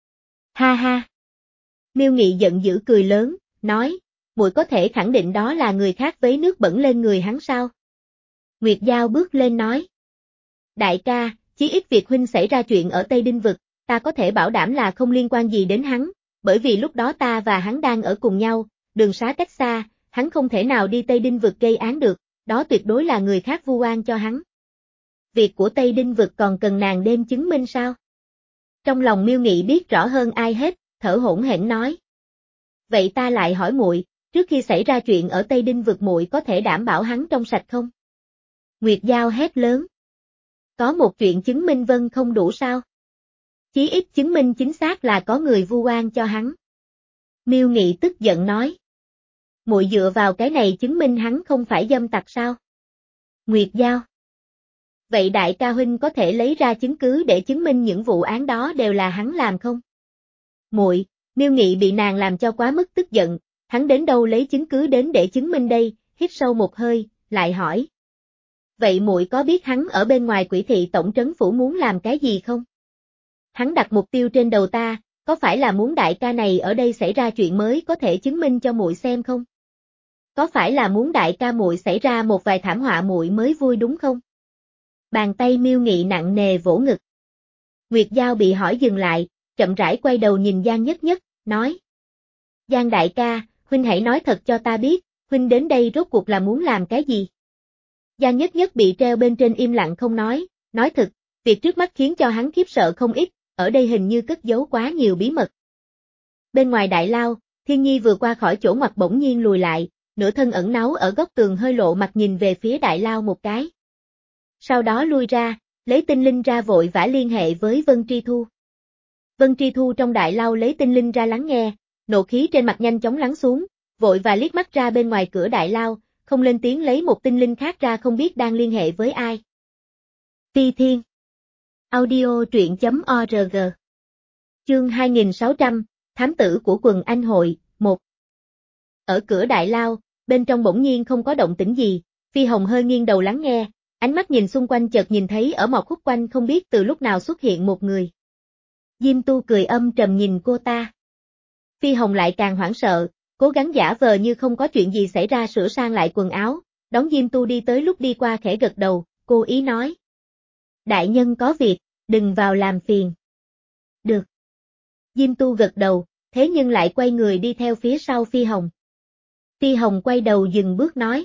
Ha ha. Miêu Nghị giận dữ cười lớn, nói, muội có thể khẳng định đó là người khác vấy nước bẩn lên người hắn sao? Nguyệt Giao bước lên nói. Đại ca, chí ít việc huynh xảy ra chuyện ở Tây Đinh Vực, ta có thể bảo đảm là không liên quan gì đến hắn, bởi vì lúc đó ta và hắn đang ở cùng nhau, đường xá cách xa, hắn không thể nào đi Tây Đinh Vực gây án được, đó tuyệt đối là người khác vu oan cho hắn. Việc của Tây Đinh Vực còn cần nàng đêm chứng minh sao? Trong lòng Miêu Nghị biết rõ hơn ai hết, thở hổn hển nói. Vậy ta lại hỏi muội, trước khi xảy ra chuyện ở Tây Đinh Vực muội có thể đảm bảo hắn trong sạch không? Nguyệt Giao hét lớn. Có một chuyện chứng minh vân không đủ sao? Chí ít chứng minh chính xác là có người vu oan cho hắn. Miêu Nghị tức giận nói. Muội dựa vào cái này chứng minh hắn không phải dâm tặc sao? Nguyệt Giao. Vậy đại ca huynh có thể lấy ra chứng cứ để chứng minh những vụ án đó đều là hắn làm không? Muội, Miêu Nghị bị nàng làm cho quá mức tức giận, hắn đến đâu lấy chứng cứ đến để chứng minh đây, hít sâu một hơi, lại hỏi. Vậy muội có biết hắn ở bên ngoài Quỷ thị tổng trấn phủ muốn làm cái gì không? Hắn đặt mục tiêu trên đầu ta, có phải là muốn đại ca này ở đây xảy ra chuyện mới có thể chứng minh cho muội xem không? Có phải là muốn đại ca muội xảy ra một vài thảm họa muội mới vui đúng không? Bàn tay Miêu Nghị nặng nề vỗ ngực. Nguyệt Giao bị hỏi dừng lại, chậm rãi quay đầu nhìn Giang Nhất Nhất, nói. Giang đại ca, huynh hãy nói thật cho ta biết, huynh đến đây rốt cuộc là muốn làm cái gì? Giang Nhất Nhất bị treo bên trên im lặng không nói, nói thật, việc trước mắt khiến cho hắn khiếp sợ không ít, ở đây hình như cất giấu quá nhiều bí mật. Bên ngoài đại lao, Thiên Nhi vừa qua khỏi chỗ ngoặt bỗng nhiên lùi lại, nửa thân ẩn náu ở góc tường hơi lộ mặt nhìn về phía đại lao một cái. Sau đó lui ra, lấy tinh linh ra vội vã liên hệ với Vân Tri Thu. Vân Tri Thu trong đại lao lấy tinh linh ra lắng nghe, nộ khí trên mặt nhanh chóng lắng xuống, vội và liếc mắt ra bên ngoài cửa đại lao, không lên tiếng lấy một tinh linh khác ra không biết đang liên hệ với ai. Phi Thiên Audio truyện chấm org Chương hai nghìn sáu trăm, Thám tử của quần anh hội, một. Ở cửa đại lao, bên trong bỗng nhiên không có động tĩnh gì, Phi Hồng hơi nghiêng đầu lắng nghe, ánh mắt nhìn xung quanh chợt nhìn thấy ở một khúc quanh không biết từ lúc nào xuất hiện một người. Diêm Tu cười âm trầm nhìn cô ta. Phi Hồng lại càng hoảng sợ, cố gắng giả vờ như không có chuyện gì xảy ra sửa sang lại quần áo, đón Diêm Tu đi tới lúc đi qua khẽ gật đầu, cô ý nói. Đại nhân có việc, đừng vào làm phiền. Được. Diêm Tu gật đầu, thế nhưng lại quay người đi theo phía sau Phi Hồng. Phi Hồng quay đầu dừng bước nói.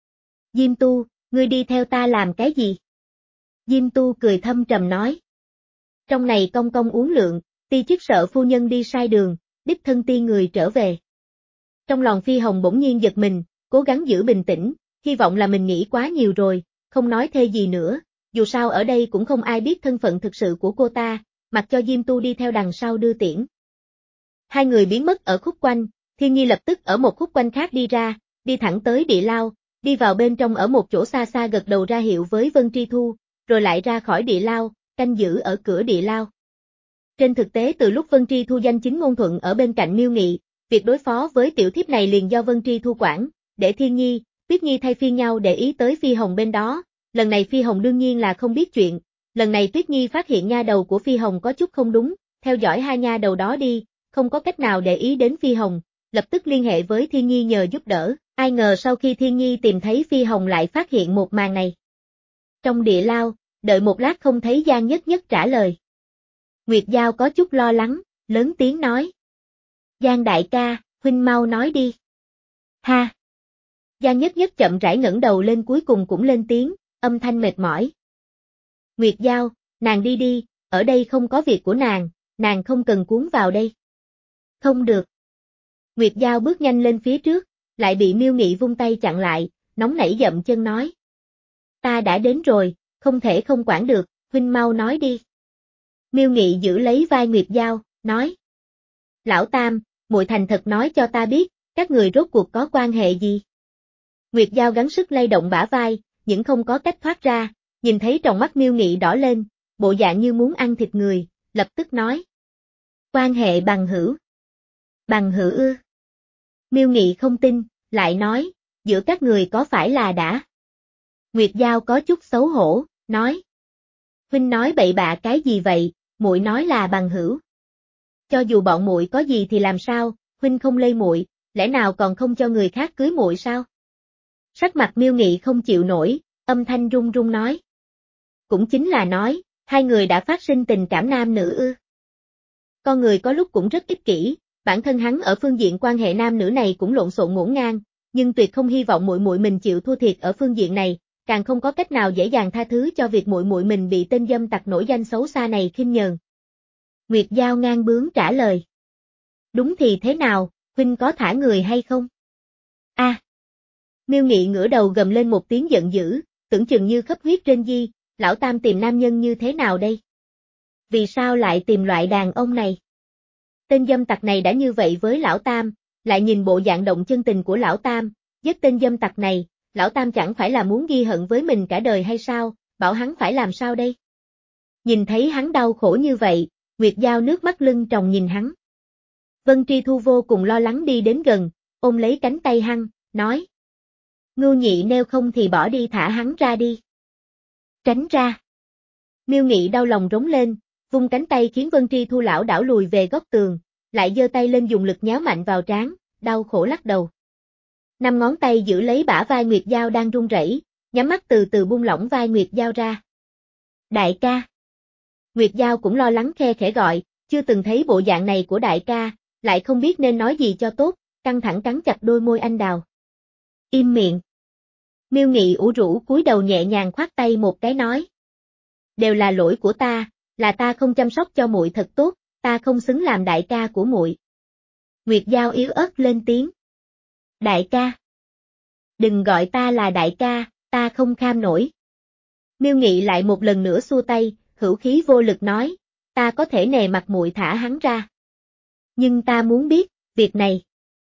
Diêm Tu, ngươi đi theo ta làm cái gì? Diêm Tu cười thâm trầm nói. Trong này công công uống lượng, ti chức sợ phu nhân đi sai đường, đích thân ti người trở về. Trong lòng Phi Hồng bỗng nhiên giật mình, cố gắng giữ bình tĩnh, hy vọng là mình nghĩ quá nhiều rồi, không nói thêm gì nữa, dù sao ở đây cũng không ai biết thân phận thực sự của cô ta, mặc cho Diêm Tu đi theo đằng sau đưa tiễn. Hai người biến mất ở khúc quanh, Thiên Nhi lập tức ở một khúc quanh khác đi ra, đi thẳng tới địa lao, đi vào bên trong ở một chỗ xa xa gật đầu ra hiệu với Vân Tri Thu, rồi lại ra khỏi địa lao, canh giữ ở cửa địa lao. Trên thực tế từ lúc Vân Tri Thu danh chính ngôn thuận ở bên cạnh Miêu Nghị, việc đối phó với tiểu thiếp này liền do Vân Tri Thu quản, để Thiên Nhi, Tuyết Nhi thay phiên nhau để ý tới Phi Hồng bên đó, lần này Phi Hồng đương nhiên là không biết chuyện, lần này Tuyết Nhi phát hiện nha đầu của Phi Hồng có chút không đúng, theo dõi hai nha đầu đó đi, không có cách nào để ý đến Phi Hồng, lập tức liên hệ với Thiên Nhi nhờ giúp đỡ, ai ngờ sau khi Thiên Nhi tìm thấy Phi Hồng lại phát hiện một màn này. Trong địa lao, đợi một lát không thấy Giang Nhất Nhất trả lời. Nguyệt Giao có chút lo lắng, lớn tiếng nói. Giang đại ca, huynh mau nói đi. Ha! Giang Nhất Nhất chậm rãi ngẩng đầu lên cuối cùng cũng lên tiếng, âm thanh mệt mỏi. Nguyệt Giao, nàng đi đi, ở đây không có việc của nàng, nàng không cần cuốn vào đây. Không được. Nguyệt Giao bước nhanh lên phía trước, lại bị Miêu Nghị vung tay chặn lại, nóng nảy dậm chân nói. Ta đã đến rồi, không thể không quản được, huynh mau nói đi. Miêu Nghị giữ lấy vai Nguyệt Giao, nói. Lão Tam, muội thành thật nói cho ta biết, các người rốt cuộc có quan hệ gì? Nguyệt Giao gắng sức lay động bả vai, nhưng không có cách thoát ra, nhìn thấy tròng mắt Miêu Nghị đỏ lên, bộ dạng như muốn ăn thịt người, lập tức nói. Quan hệ bằng hữu. Bằng hữu ư? Miêu Nghị không tin, lại nói, giữa các người có phải là đã? Nguyệt Giao có chút xấu hổ, nói. Huynh nói bậy bạ cái gì vậy, muội nói là bằng hữu. Cho dù bọn muội có gì thì làm sao, huynh không lây muội, lẽ nào còn không cho người khác cưới muội sao? Sắc mặt Miêu Nghị không chịu nổi, âm thanh run run nói. Cũng chính là nói, hai người đã phát sinh tình cảm nam nữ ư. Con người có lúc cũng rất ích kỷ, bản thân hắn ở phương diện quan hệ nam nữ này cũng lộn xộn ngổn ngang, nhưng tuyệt không hy vọng muội muội mình chịu thua thiệt ở phương diện này, càng không có cách nào dễ dàng tha thứ cho việc muội muội mình bị tên dâm tặc nổi danh xấu xa này khinh nhờn. Nguyệt Giao ngang bướng trả lời. Đúng thì thế nào, huynh có thả người hay không? A. À. Miêu Nghị ngửa đầu gầm lên một tiếng giận dữ, tưởng chừng như khắp huyết trên di, lão Tam tìm nam nhân như thế nào đây? Vì sao lại tìm loại đàn ông này? Tên dâm tặc này đã như vậy với lão Tam, lại nhìn bộ dạng động chân tình của lão Tam, giết tên dâm tặc này, lão Tam chẳng phải là muốn ghi hận với mình cả đời hay sao, bảo hắn phải làm sao đây? Nhìn thấy hắn đau khổ như vậy, Nguyệt Giao nước mắt lưng tròng nhìn hắn. Vân Tri Thu vô cùng lo lắng đi đến gần, ôm lấy cánh tay hắn, nói. Ngưu Nhị nếu không thì bỏ đi thả hắn ra đi. Tránh ra. Miêu Nghị đau lòng rống lên, vung cánh tay khiến Vân Tri Thu lão đảo lùi về góc tường, lại giơ tay lên dùng lực nhéo mạnh vào trán, đau khổ lắc đầu. Năm ngón tay giữ lấy bả vai Nguyệt Giao đang run rẩy, nhắm mắt từ từ buông lỏng vai Nguyệt Giao ra. Đại ca. Nguyệt Giao cũng lo lắng khe khẽ gọi, chưa từng thấy bộ dạng này của đại ca, lại không biết nên nói gì cho tốt, căng thẳng cắn chặt đôi môi anh đào. Im miệng. Miêu Nghị ủ rũ cúi đầu nhẹ nhàng khoát tay một cái nói. Đều là lỗi của ta, là ta không chăm sóc cho muội thật tốt, ta không xứng làm đại ca của muội. Nguyệt Giao yếu ớt lên tiếng. Đại ca. Đừng gọi ta là đại ca, ta không kham nổi. Miêu Nghị lại một lần nữa xua tay, hữu khí vô lực nói, ta có thể nề mặt muội thả hắn ra. Nhưng ta muốn biết, việc này.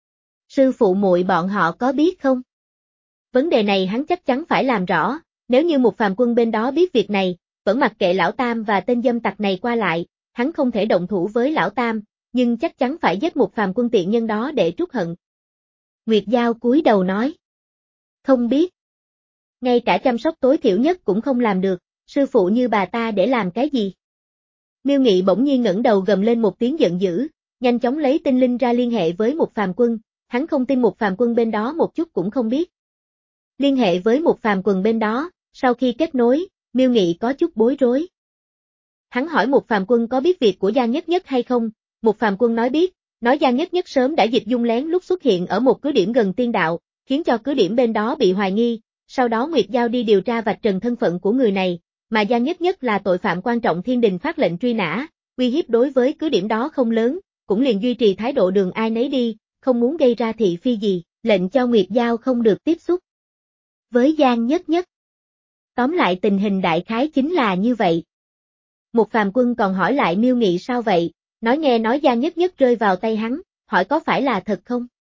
Sư phụ muội bọn họ có biết không? Vấn đề này hắn chắc chắn phải làm rõ, nếu như một phàm quân bên đó biết việc này, vẫn mặc kệ lão Tam và tên dâm tặc này qua lại, hắn không thể động thủ với lão Tam, nhưng chắc chắn phải giết một phàm quân tiện nhân đó để trút hận. Nguyệt Giao cúi đầu nói. Không biết. Ngay cả chăm sóc tối thiểu nhất cũng không làm được, sư phụ như bà ta để làm cái gì? Miêu Nghị bỗng nhiên ngẩng đầu gầm lên một tiếng giận dữ, nhanh chóng lấy tinh linh ra liên hệ với một phàm quân, hắn không tin một phàm quân bên đó một chút cũng không biết. Liên hệ với một phàm quân bên đó, sau khi kết nối, Miêu Nghị có chút bối rối. Hắn hỏi một phàm quân có biết việc của Giang Nhất Nhất hay không, một phàm quân nói biết, nói Giang Nhất Nhất sớm đã dịch dung lén lúc xuất hiện ở một cứ điểm gần tiên đạo, khiến cho cứ điểm bên đó bị hoài nghi, sau đó Nguyệt Giao đi điều tra vạch trần thân phận của người này, mà Giang Nhất Nhất là tội phạm quan trọng thiên đình phát lệnh truy nã, uy hiếp đối với cứ điểm đó không lớn, cũng liền duy trì thái độ đường ai nấy đi, không muốn gây ra thị phi gì, lệnh cho Nguyệt Giao không được tiếp xúc với Giang Nhất Nhất. Tóm lại tình hình đại khái chính là như vậy. Một phàm quân còn hỏi lại Miêu Nghị sao vậy, nói nghe nói Giang Nhất Nhất rơi vào tay hắn, hỏi có phải là thật không?